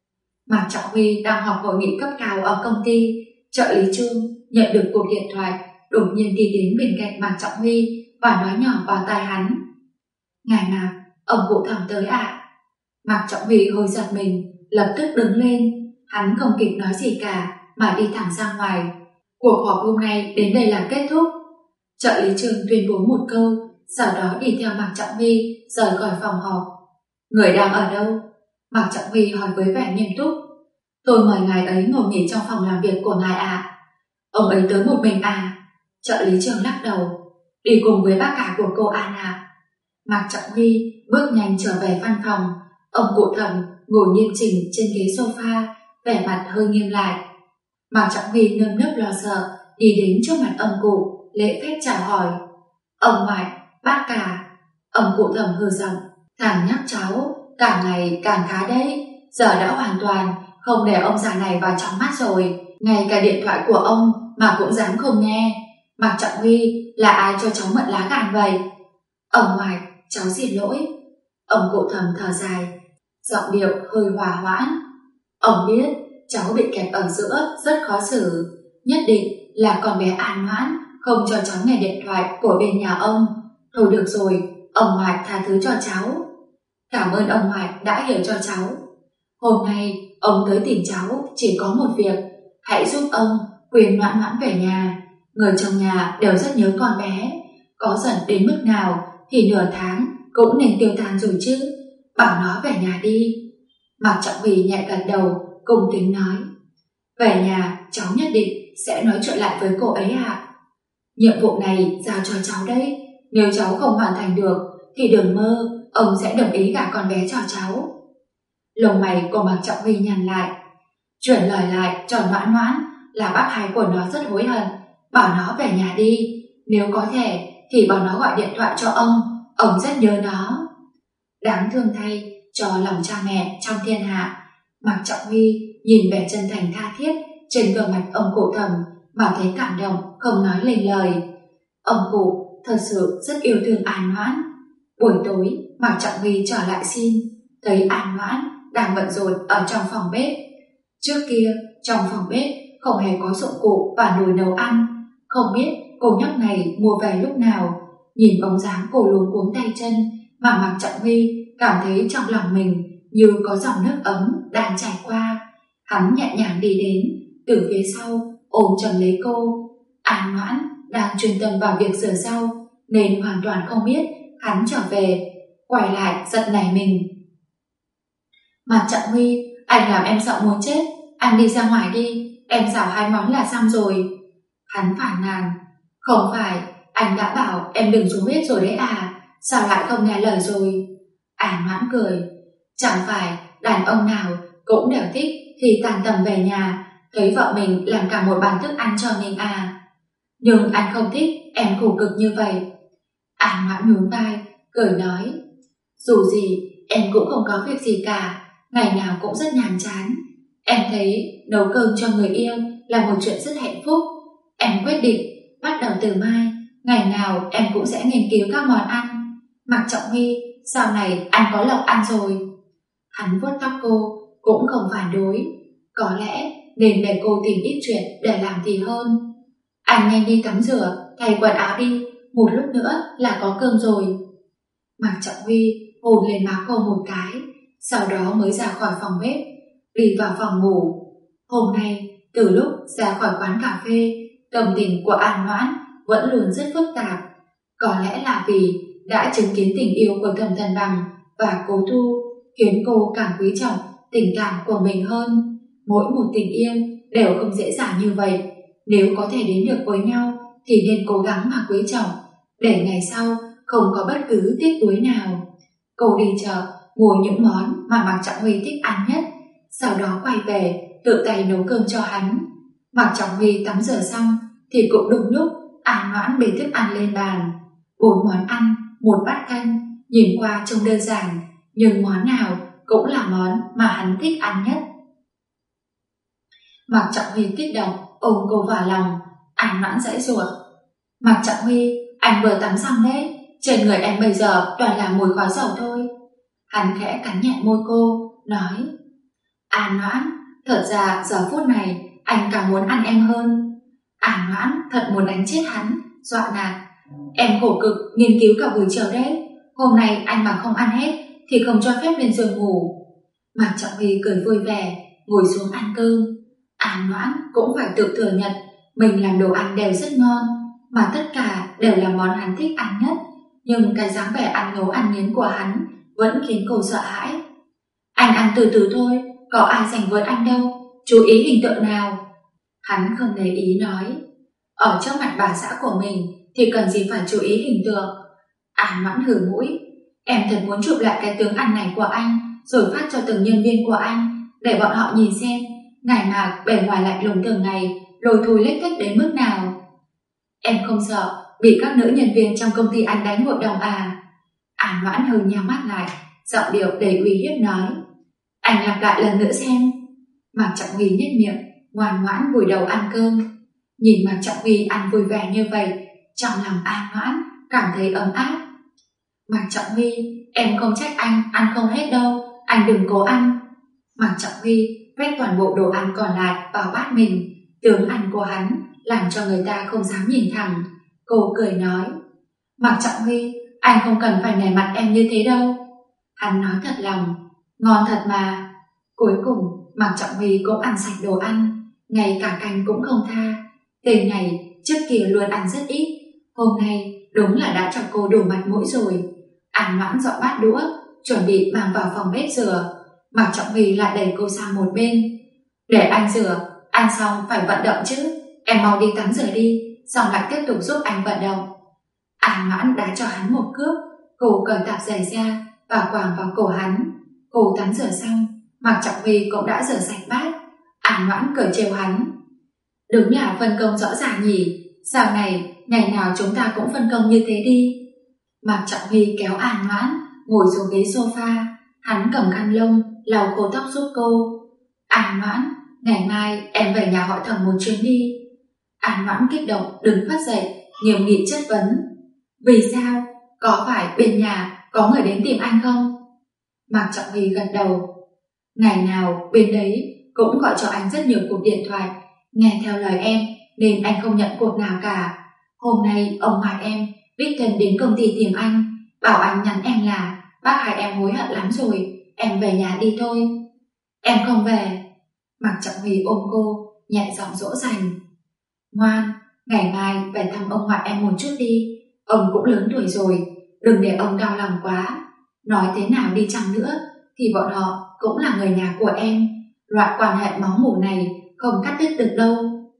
Speaker 1: Mạc Trọng Huy đang họp hội nghị cấp cao ở công ty. Trợ lý Trương nhận được cuộc điện thoại, đột nhiên đi đến bên cạnh Mạc Trọng Huy và nói nhỏ vào tai hắn: "Ngài Mạc, ông cụ Thẩm tới ạ." Mạc Trọng Huy hơi giật mình, lập tức đứng lên. Hắn không kịp nói gì cả mà đi thẳng ra ngoài. Cuộc họp hôm nay đến đây là kết thúc. Trợ lý Trương tuyên bố một câu, sau đó đi theo Mạc Trọng Huy rời khỏi phòng họp. "Người đang ở đâu?" Mạc Trọng Huy hỏi với vẻ nghiêm túc. "Tôi mời ngài ấy ngồi nghỉ trong phòng làm việc của ngài ạ." "Ông ấy tới một mình à?" Trợ lý Trương lắc đầu. "Đi cùng với bác cả của cô An ạ." Mạc Trọng Huy bước nhanh trở về văn phòng. Ông cụ Thẩm ngồi nghiêm chỉnh trên ghế sofa, vẻ mặt hơi nghiêm lại. Mạc Trọng Huy nơm nớp lo sợ đi đến trước mặt ông cụ, lễ phép chào hỏi. "Ông ngoại, bác cả." Ông cụ Thẩm hừ giọng: "Thằng nhóc cháu càng ngày càng khá đấy, giờ đã hoàn toàn không để ông già này vào trong mắt rồi, ngay cả điện thoại của ông mà cũng dám không nghe. Mạc Trọng Huy, là ai cho cháu mượn lá gan vậy?" "Ông ngoại, cháu xin lỗi." Ông cụ Thẩm thở dài, giọng điệu hơi hòa hoãn: "Ông biết cháu bị kẹp ở giữa rất khó xử, nhất định là con bé An Noãn không cho cháu nghe điện thoại của bên nhà ông. Thôi được rồi, ông ngoại tha thứ cho cháu." cảm ơn ông ngoại đã hiểu cho cháu. Hôm nay ông tới tìm cháu chỉ có một việc, hãy giúp ông khuyên Noãn Noãn về nhà. Người trong nhà đều rất nhớ con bé, có giận đến mức nào thì nửa tháng cũng nên tiêu tan rồi chứ, bảo nó về nhà đi. Mạc Trọng Huy nhẹ gật đầu, cung kính nói: về nhà cháu nhất định sẽ nói chuyện lại với cô ấy ạ. Nhiệm vụ này giao cho cháu đấy, nếu cháu không hoàn thành được thì đừng mơ ông sẽ đồng ý gả con bé cho cháu. Lông mày của Mạc Trọng Huy nhăn lại, chuyển lời lại cho Noãn Noãn là bác hai của nó rất hối hận, bảo nó về nhà đi, nếu có thể thì bảo nó gọi điện thoại cho ông rất nhớ nó. Đáng thương thay cho lòng cha mẹ trong thiên hạ, Mạc Trọng Huy nhìn vẻ chân thành tha thiết trên gương mặt ông cụ Thẩm mà thấy cảm động không nói lên lời. Ông cụ thật sự rất yêu thương An Noãn. Buổi tối Mạc Trọng Huy trở lại xin, thấy An Noãn đang bận rộn ở trong phòng bếp. Trước kia trong phòng bếp không hề có dụng cụ và nồi nấu ăn, không biết cô nhóc này mua về lúc nào. Nhìn bóng dáng cô luống cuống tay chân mà Mạc Trọng Huy cảm thấy trong lòng mình như có dòng nước ấm đang chảy qua. Hắn nhẹ nhàng đi đến, từ phía sau ôm chầm lấy cô. An Noãn đang chuyên tâm vào việc rửa rau nên hoàn toàn không biết hắn trở về, quay lại giật nảy mình. Mạc Trọng Huy, anh làm em sợ muốn chết, anh đi ra ngoài đi, em xào 2 món là xong rồi. Hắn phản nàn, không phải, anh đã bảo em đừng xuống bếp rồi đấy à, sao lại không nghe lời rồi? An Noãn cười, chẳng phải đàn ông nào cũng đều thích khi tan tầm về nhà thấy vợ mình làm cả một bàn thức ăn cho mình à? Nhưng anh không thích em khổ cực như vậy. An Noãn nhún vai, cười nói, dù gì em cũng không có việc gì cả, ngày nào cũng rất nhàm chán. Em thấy nấu cơm cho người yêu là một chuyện rất hạnh phúc. Em quyết định bắt đầu từ mai, ngày nào em cũng sẽ nghiên cứu các món ăn. Mạc Trọng Huy, sau này anh có lộc ăn rồi. Hắn vuốt tóc cô, cũng không phản đối, có lẽ nên để cô tìm ít chuyện để làm thì hơn. Anh nhanh đi tắm rửa, thay quần áo đi, một lúc nữa là có cơm rồi. Mạc Trọng Huy hôn lên má cô một cái, sau đó mới ra khỏi phòng bếp, đi vào phòng ngủ. Hôm nay, từ lúc ra khỏi quán cà phê, tâm tình của An Noãn vẫn luôn rất phức tạp. Có lẽ là vì đã chứng kiến tình yêu của Thẩm Thần Bằng và Cố Thu, khiến cô càng quý trọng tình cảm của mình hơn. Mỗi một tình yêu đều không dễ dàng như vậy, nếu có thể đến được với nhau thì nên cố gắng mà quý trọng, để ngày sau không có bất cứ tiếc nuối nào. Cô đi chợ mua những món mà Mạc Trọng Huy thích ăn nhất, sau đó quay về tự tay nấu cơm cho hắn. Mạc Trọng Huy tắm rửa xong thì cũng đúng lúc An Noãn bê thức ăn lên bàn. 4 món ăn, 1 bát canh, nhìn qua trông đơn giản, nhưng món nào cũng là món mà hắn thích ăn nhất. Mạc Trọng Huy kích động ôm cô vào lòng. An Noãn giãy giụa, Mạc Trọng Huy, anh vừa tắm xong đấy, trên người em bây giờ toàn là mùi khói dầu thôi. Hắn khẽ cắn nhẹ môi cô, nói, An Noãn, thật ra giờ phút này anh càng muốn ăn em hơn. An Noãn thật muốn đánh chết hắn, dọa nạt, em khổ cực nghiên cứu cả buổi chiều đấy, hôm nay anh mà không ăn hết thì không cho phép lên giường ngủ. Mạc Trọng Huy cười vui vẻ, ngồi xuống ăn cơm. An Noãn cũng phải tự thừa nhận mình làm đồ ăn đều rất ngon, mà tất cả đều là món hắn thích ăn nhất, nhưng cái dáng vẻ ăn ngấu ăn nghiến của hắn vẫn khiến cô sợ hãi. Anh ăn từ từ thôi, có ai giành với anh đâu, chú ý hình tượng nào. Hắn không để ý nói, ở trước mặt bà xã của mình thì cần gì phải chú ý hình tượng. An Noãn hừ mũi, em thật muốn chụp lại cái tướng ăn này của anh rồi phát cho từng nhân viên của anh, để bọn họ nhìn xem ngài Mạc bề ngoài lạnh lùng thường ngày lôi thôi lếch thếch đến mức nào. Em không sợ bị các nữ nhân viên trong công ty anh đánh hội đồng à? An Noãn hơi nhắm mắt lại, giọng điệu đầy uy hiếp nói, anh lặp lại lần nữa xem. Mạc Trọng Huy nhếch miệng, ngoan ngoãn vùi đầu ăn cơm. Nhìn Mạc Trọng Huy ăn vui vẻ như vậy, trong lòng An Noãn cảm thấy ấm áp. Mạc Trọng Huy, em không trách anh ăn không hết đâu, anh đừng cố ăn. Mạc Trọng Huy vét toàn bộ đồ ăn còn lại vào bát mình, tướng ăn của hắn làm cho người ta không dám nhìn thẳng. Cô cười nói, Mạc Trọng Huy, anh không cần phải nể mặt em như thế đâu. Hắn nói thật lòng, ngon thật mà. Cuối cùng, Mạc Trọng Huy cũng ăn sạch đồ ăn, ngay cả canh cũng không tha. Tên này trước kia luôn ăn rất ít, hôm nay đúng là đã cho cô đủ mặt mũi rồi. An Mãn dọn bát đũa, chuẩn bị mang vào phòng bếp rửa. Mạc Trọng Huy lại đẩy cô sang một bên. Để anh rửa, ăn xong phải vận động chứ. Em mau đi tắm rửa đi, xong lại tiếp tục giúp anh vận động. An Mãn đá cho hắn một cước, cô cởi tạp dề ra và quàng vào cổ hắn. Cô tắm rửa xong, Mạc Trọng Huy cũng đã rửa sạch bát. An Mãn cởi trêu hắn. Đúng là phân công rõ ràng nhỉ, sau này, ngày nào chúng ta cũng phân công như thế đi. Mạc Trọng Huy kéo An Mãn ngồi xuống ghế sofa, hắn cầm khăn lông lau khô tóc giúp cô. An Mãn, ngày mai em về nhà họ Thẩm một chuyến đi. An Mãn kích động đứng phát dậy, nghiêm nghị chất vấn. Vì sao? Có phải bên nhà có người đến tìm anh không? Mạc Trọng Huy gật đầu. Ngày nào bên đấy cũng gọi cho anh rất nhiều cuộc điện thoại, nghe theo lời em nên anh không nhận cuộc nào cả. Hôm nay ông ngoại em đích thân đến công ty tìm anh, bảo anh nhắn em là bác hai em hối hận lắm rồi, em về nhà đi thôi. Em không về. Mạc Trọng Huy ôm cô, nhẹ giọng dỗ dành. Ngoan, ngày mai về thăm ông ngoại em một chút đi, ông cũng lớn tuổi rồi, đừng để ông đau lòng quá. Nói thế nào đi chăng nữa thì bọn họ cũng là người nhà của em, loại quan hệ máu mủ này không cắt đứt được đâu.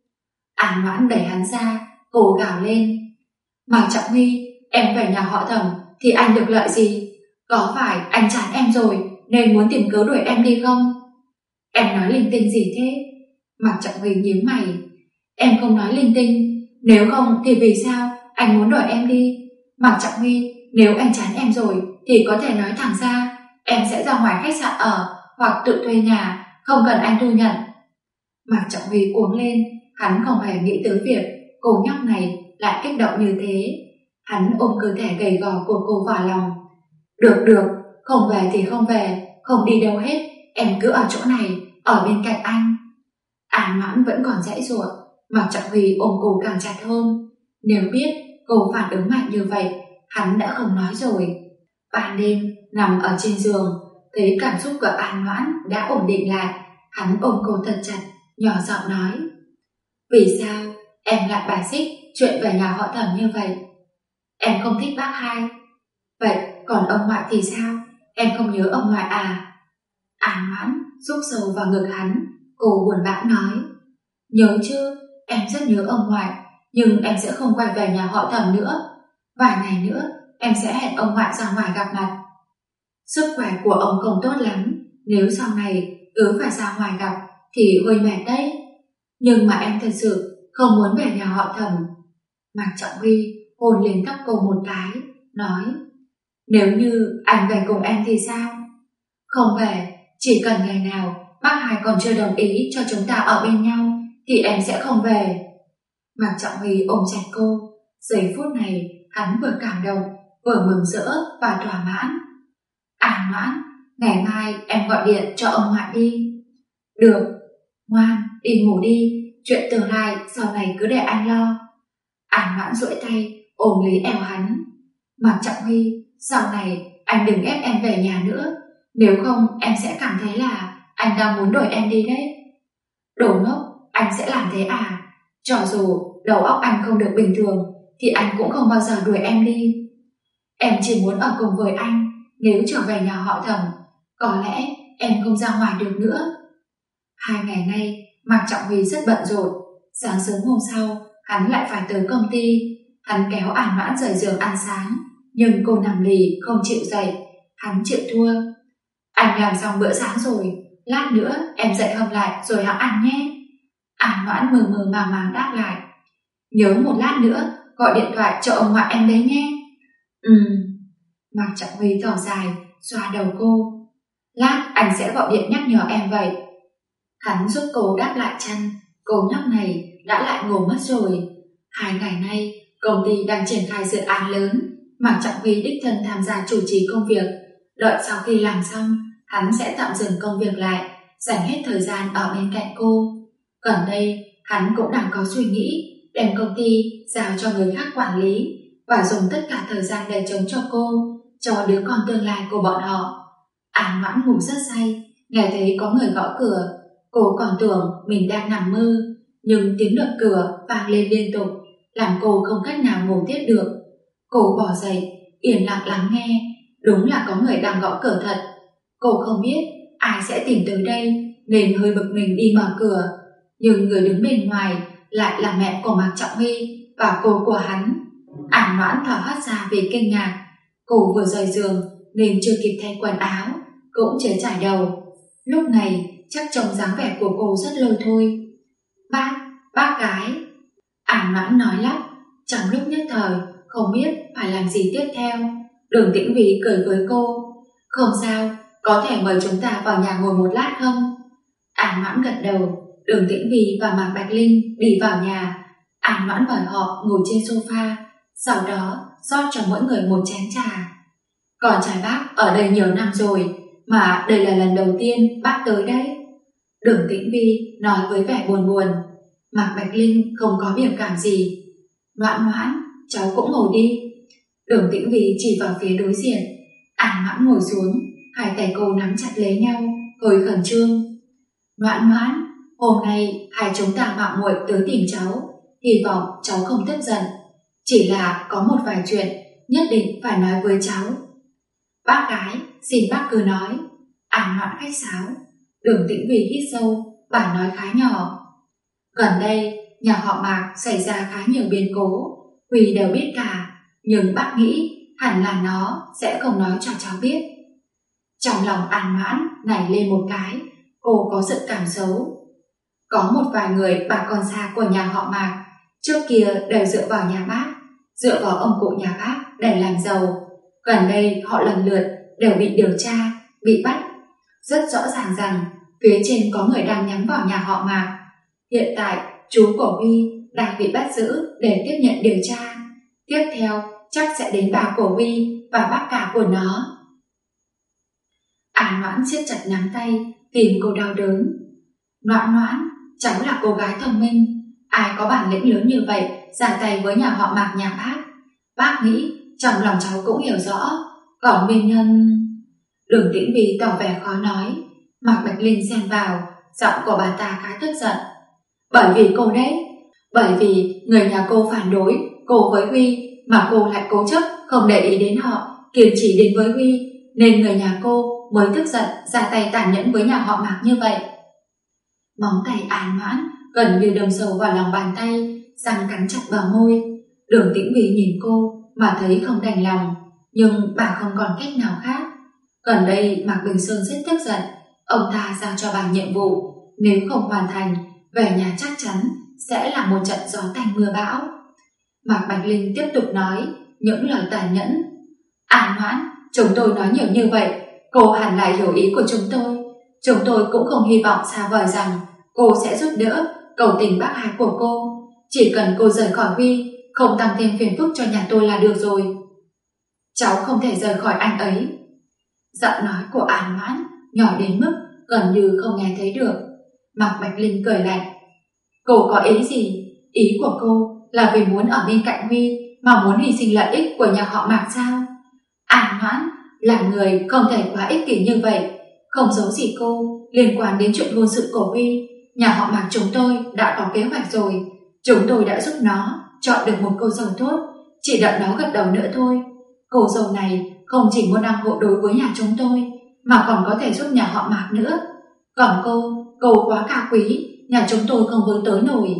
Speaker 1: An Mãn đẩy hắn ra, cô gào lên. Mạc Trọng Huy, em về nhà họ Thẩm thì anh được lợi gì? Có phải anh chán em rồi nên muốn tìm cớ đuổi em đi không? Em nói linh tinh gì thế? Mạc Trọng Huy nhíu mày. Em không nói linh tinh, nếu không thì vì sao anh muốn đuổi em đi? Mạc Trọng Huy, nếu anh chán em rồi thì có thể nói thẳng ra, em sẽ ra ngoài khách sạn ở hoặc tự thuê nhà, không cần anh thu nhận. Mạc Trọng Huy cuống lên, hắn không hề nghĩ tới việc cô nhóc này lại kích động như thế. Hắn ôm cơ thể gầy gò của cô vào lòng. Được được, không về thì không về, không đi đâu hết, em cứ ở chỗ này, ở bên cạnh anh. An Mãn vẫn còn giãy giụa, Mạc Trọng Huy ôm cô càng chặt hơn. Nếu biết cô phản ứng mạnh như vậy, hắn đã không nói rồi. Ban đêm nằm ở trên giường, thấy cảm xúc của An Mãn đã ổn định lại, hắn ôm cô thật chặt, nhỏ giọng nói. Vì sao em lại bài xích chuyện về nhà họ Thẩm như vậy? Em không thích bác hai. Vậy còn ông ngoại thì sao? Em không nhớ ông ngoại à? An Mãn rúc sâu vào ngực hắn, cô buồn bã nói. Nhớ chứ, em rất nhớ ông ngoại, nhưng em sẽ không quay về nhà họ Thẩm nữa. Vài ngày nữa em sẽ hẹn ông ngoại ra ngoài gặp mặt. Sức khỏe của ông không tốt lắm, nếu sau này cứ phải ra ngoài gặp thì hơi mệt đấy. Nhưng mà em thật sự không muốn về nhà họ Thẩm. Mạc Trọng Huy hôn lên tóc cô một cái, nói. Nếu như anh về cùng em thì sao? Không về, chỉ cần ngày nào bác hai còn chưa đồng ý cho chúng ta ở bên nhau thì em sẽ không về. Mạc Trọng Huy ôm chặt cô. Giây phút này hắn vừa cảm động, vừa mừng rỡ và thỏa mãn. An Mãn, ngày mai em gọi điện cho ông ngoại đi. Được, ngoan, đi ngủ đi, chuyện tương lai sau này cứ để anh lo. An Mãn duỗi tay ôm lấy eo hắn. Mạc Trọng Huy, sau này anh đừng ép em về nhà nữa, nếu không em sẽ cảm thấy là anh đang muốn đuổi em đi đấy. Đồ ngốc, anh sẽ làm thế à? Cho dù đầu óc anh không được bình thường thì anh cũng không bao giờ đuổi em đi. Em chỉ muốn ở cùng với anh, nếu trở về nhà họ Thẩm, có lẽ em không ra ngoài được nữa. 2 ngày nay, Mạc Trọng Huy rất bận rộn. Sáng sớm hôm sau, hắn lại phải tới công ty. Hắn kéo An Mãn rời giường ăn sáng, nhưng cô nằm lì không chịu dậy. Hắn chịu thua. Anh làm xong bữa sáng rồi, lát nữa em dậy hâm lại rồi hẵng ăn nhé. An Mãn mờ mờ màng màng đáp lại. Nhớ một lát nữa gọi điện thoại cho ông ngoại em đấy nhé. Mạc Trọng Huy thở dài, xoa đầu cô. Lát anh sẽ gọi điện nhắc nhở em vậy. Hắn giúp cô đáp lại chăn. Cô nhóc này đã lại ngủ mất rồi. 2 ngày nay công ty đang triển khai dự án lớn. Mạc Trọng Huy đích thân tham gia chủ trì công việc. Đợi sau khi làm xong, hắn sẽ tạm dừng công việc lại, dành hết thời gian ở bên cạnh cô. Gần đây hắn cũng đang có suy nghĩ đem công ty giao cho người khác quản lý và dùng tất cả thời gian để chống cho cô, cho đứa con tương lai của bọn họ. An Noãn ngủ rất say, nghe thấy có người gõ cửa. Cô còn tưởng mình đang nằm mơ, nhưng tiếng đập cửa vang lên liên tục, làm cô không cách nào ngủ tiếp được. Cô bỏ dậy, yên lặng lắng nghe. Đúng là có người đang gõ cửa thật. Cô không biết ai sẽ tìm tới đây, nên hơi bực mình đi mở cửa. Nhưng người đứng bên ngoài lại là mẹ của Mạc Trọng Huy và cô của hắn. An Noãn thở hắt ra vì kinh ngạc. Cô vừa rời giường nên chưa kịp thay quần áo, cũng chưa trải đầu. Lúc này chắc trông dáng vẻ của cô rất lôi thôi. Bác gái. An Noãn nói lắp, trong lúc nhất thời không biết phải làm gì tiếp theo. Đường Tĩnh Vy cười với cô. Không sao, có thể mời chúng ta vào nhà ngồi một lát không? An Noãn gật đầu. Đường Tĩnh Vy và Mạc Bạch Linh đi vào nhà. An Noãn mời họ ngồi trên sofa, sau đó rót cho mỗi người một chén trà. Con trai bác ở đây nhiều năm rồi, mà đây là lần đầu tiên bác tới đấy. Đường Tĩnh Vy nói với vẻ buồn buồn. Mạc Bạch Linh không có biểu cảm gì. Noãn Noãn, cháu cũng ngồi đi. Đường Tĩnh Vy chỉ vào phía đối diện. An Noãn ngồi xuống, hai tay cô nắm chặt lấy nhau, hơi khẩn trương. Noãn Noãn, hôm nay hai chúng ta mạo muội tới tìm cháu, hy vọng cháu không tức giận. Chỉ là có một vài chuyện nhất định phải nói với cháu. Bác gái, xin bác cứ nói. An Noãn khách sáo. Đường Tĩnh Vy hít sâu, bà nói khá nhỏ. Gần đây, nhà họ Mạc xảy ra khá nhiều biến cố, Huy đều biết cả, nhưng bác nghĩ hẳn là nó sẽ không nói cho cháu biết. Trong lòng An Noãn nảy lên một cái, cô có dự cảm xấu. Có một vài người bà con xa của nhà họ Mạc, trước kia đều dựa vào nhà bác, dựa vào ông cụ nhà bác để làm giàu. Gần đây họ lần lượt đều bị điều tra, bị bắt. Rất rõ ràng rằng phía trên có người đang nhắm vào nhà họ Mạc. Hiện tại chú của Huy đang bị bắt giữ để tiếp nhận điều tra. Tiếp theo chắc sẽ đến bà của Huy và bác cả của nó. An Noãn siết chặt nắm tay, tìm cô đau đớn. Noãn Noãn, cháu là cô gái thông minh, ai có bản lĩnh lớn như vậy ra tay với nhà họ Mạc nhà bác. Bác nghĩ trong lòng cháu cũng hiểu rõ, còn nguyên nhân... Đường Tĩnh Vy tỏ vẻ khó nói. Mạc Bạch Linh xen vào, giọng của bà ta khá tức giận. Bởi vì cô đấy, bởi vì người nhà cô phản đối cô với Huy, mà cô lại cố chấp không để ý đến họ, kiên trì đến với Huy, nên người nhà cô mới tức giận ra tay tàn nhẫn với nhà họ Mạc như vậy. Móng tay An Noãn gần như đâm sâu vào lòng bàn tay, răng cắn chặt bờ môi. Đường Tĩnh Vy nhìn cô mà thấy không đành lòng, nhưng bà không còn cách nào khác. Gần đây Mạc Bình Sơn rất tức giận, ông ta giao cho bà nhiệm vụ, nếu không hoàn thành, về nhà chắc chắn sẽ là một trận gió tanh mưa bão. Mạc Bạch Linh tiếp tục nói những lời tàn nhẫn. An Noãn, chúng tôi nói nhiều như vậy, cô hẳn lại hiểu ý của chúng tôi. Chúng tôi cũng không hy vọng xa vời rằng cô sẽ giúp đỡ cầu tình bác hai của cô. Chỉ cần cô rời khỏi Huy, không tăng thêm phiền phức cho nhà tôi là được rồi. Cháu không thể rời khỏi anh ấy. Giọng nói của An Noãn nhỏ đến mức gần như không nghe thấy được. Mạc Bạch Linh cười lạnh. Cô có ý gì? Ý của cô là vì muốn ở bên cạnh Huy mà muốn hy sinh lợi ích của nhà họ Mạc sao? An Noãn là người không thể quá ích kỷ như vậy. Không giấu gì cô, liên quan đến chuyện hôn sự của Huy, nhà họ Mạc chúng tôi đã có kế hoạch rồi. Chúng tôi đã giúp nó chọn được một cô dâu tốt, chỉ đợi nó gật đầu nữa thôi. Cô dâu này không chỉ muốn ủng hộ đối với nhà chúng tôi, mà còn có thể giúp nhà họ Mạc nữa. Còn cô quá cao quý, nhà chúng tôi không với tới nổi.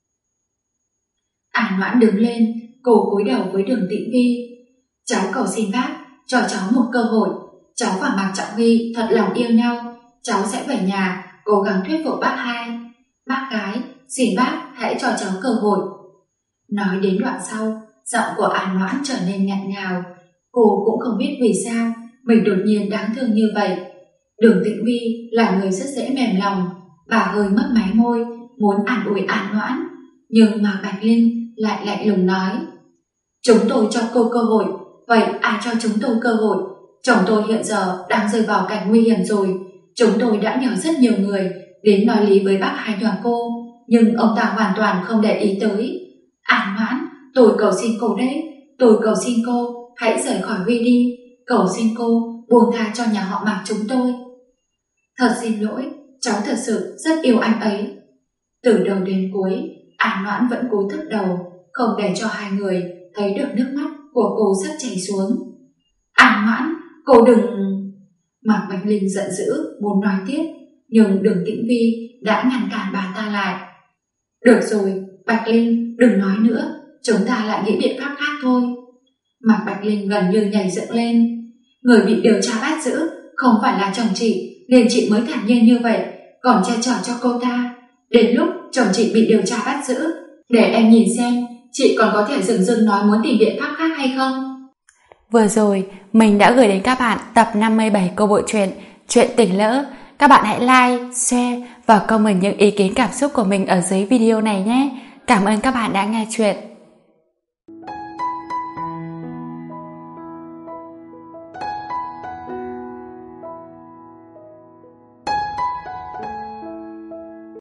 Speaker 1: An Noãn đứng lên, cô cúi đầu với Đường Tĩnh Vy. Cháu cầu xin bác cho cháu một cơ hội. Cháu và Mạc Trọng Huy thật lòng yêu nhau, cháu sẽ về nhà cố gắng thuyết phục bác hai. Bác gái, xin bác hãy cho cháu cơ hội. Nói đến đoạn sau, giọng của An Noãn trở nên nghẹn ngào. Cô cũng không biết vì sao mình đột nhiên đáng thương như vậy. Đường Tĩnh Vy là người rất dễ mềm lòng, bà hơi mấp máy môi, muốn an ủi An Noãn, nhưng Mạc Bạch Linh lại lạnh lùng nói: Chúng tôi cho cô cơ hội, vậy ai cho chúng tôi cơ hội? Chồng tôi hiện giờ đang rơi vào cảnh nguy hiểm rồi. Chúng tôi đã nhờ rất nhiều người đến nói lý với bác hai nhà cô, nhưng ông ta hoàn toàn không để ý tới. An Noãn, tôi cầu xin cô đấy, tôi cầu xin cô hãy rời khỏi Huy đi. Cầu xin cô buông tha cho nhà họ Mạc chúng tôi. Thật xin lỗi, cháu thật sự rất yêu anh ấy. Từ đầu đến cuối, An Noãn vẫn cố thấp đầu, không để cho hai người thấy được nước mắt của cô sắp chảy xuống. An Noãn, cô đừng... Mạc Bạch Linh giận dữ muốn nói tiếp, nhưng Đường Tĩnh Vi đã ngăn cản bà ta lại. Được rồi, Bạch Linh, đừng nói nữa, chúng ta lại nghĩ biện pháp khác thôi. Mạc Bạch Linh gần như nhảy dựng lên. Người bị điều tra bắt giữ không phải là chồng chị, nên chị mới thản nhiên như vậy, còn che chở cho cô ta. Đến lúc chồng chị bị điều tra bắt giữ, để em nhìn xem chị còn có thể dừng dưng nói muốn tìm biện pháp khác hay không.
Speaker 2: Vừa rồi mình đã gửi đến các bạn tập 57 của bộ truyện Chuyện Tình Lỡ. Các bạn hãy like, share và comment những ý kiến cảm xúc của mình ở dưới video này nhé. Cảm ơn các bạn đã nghe chuyện.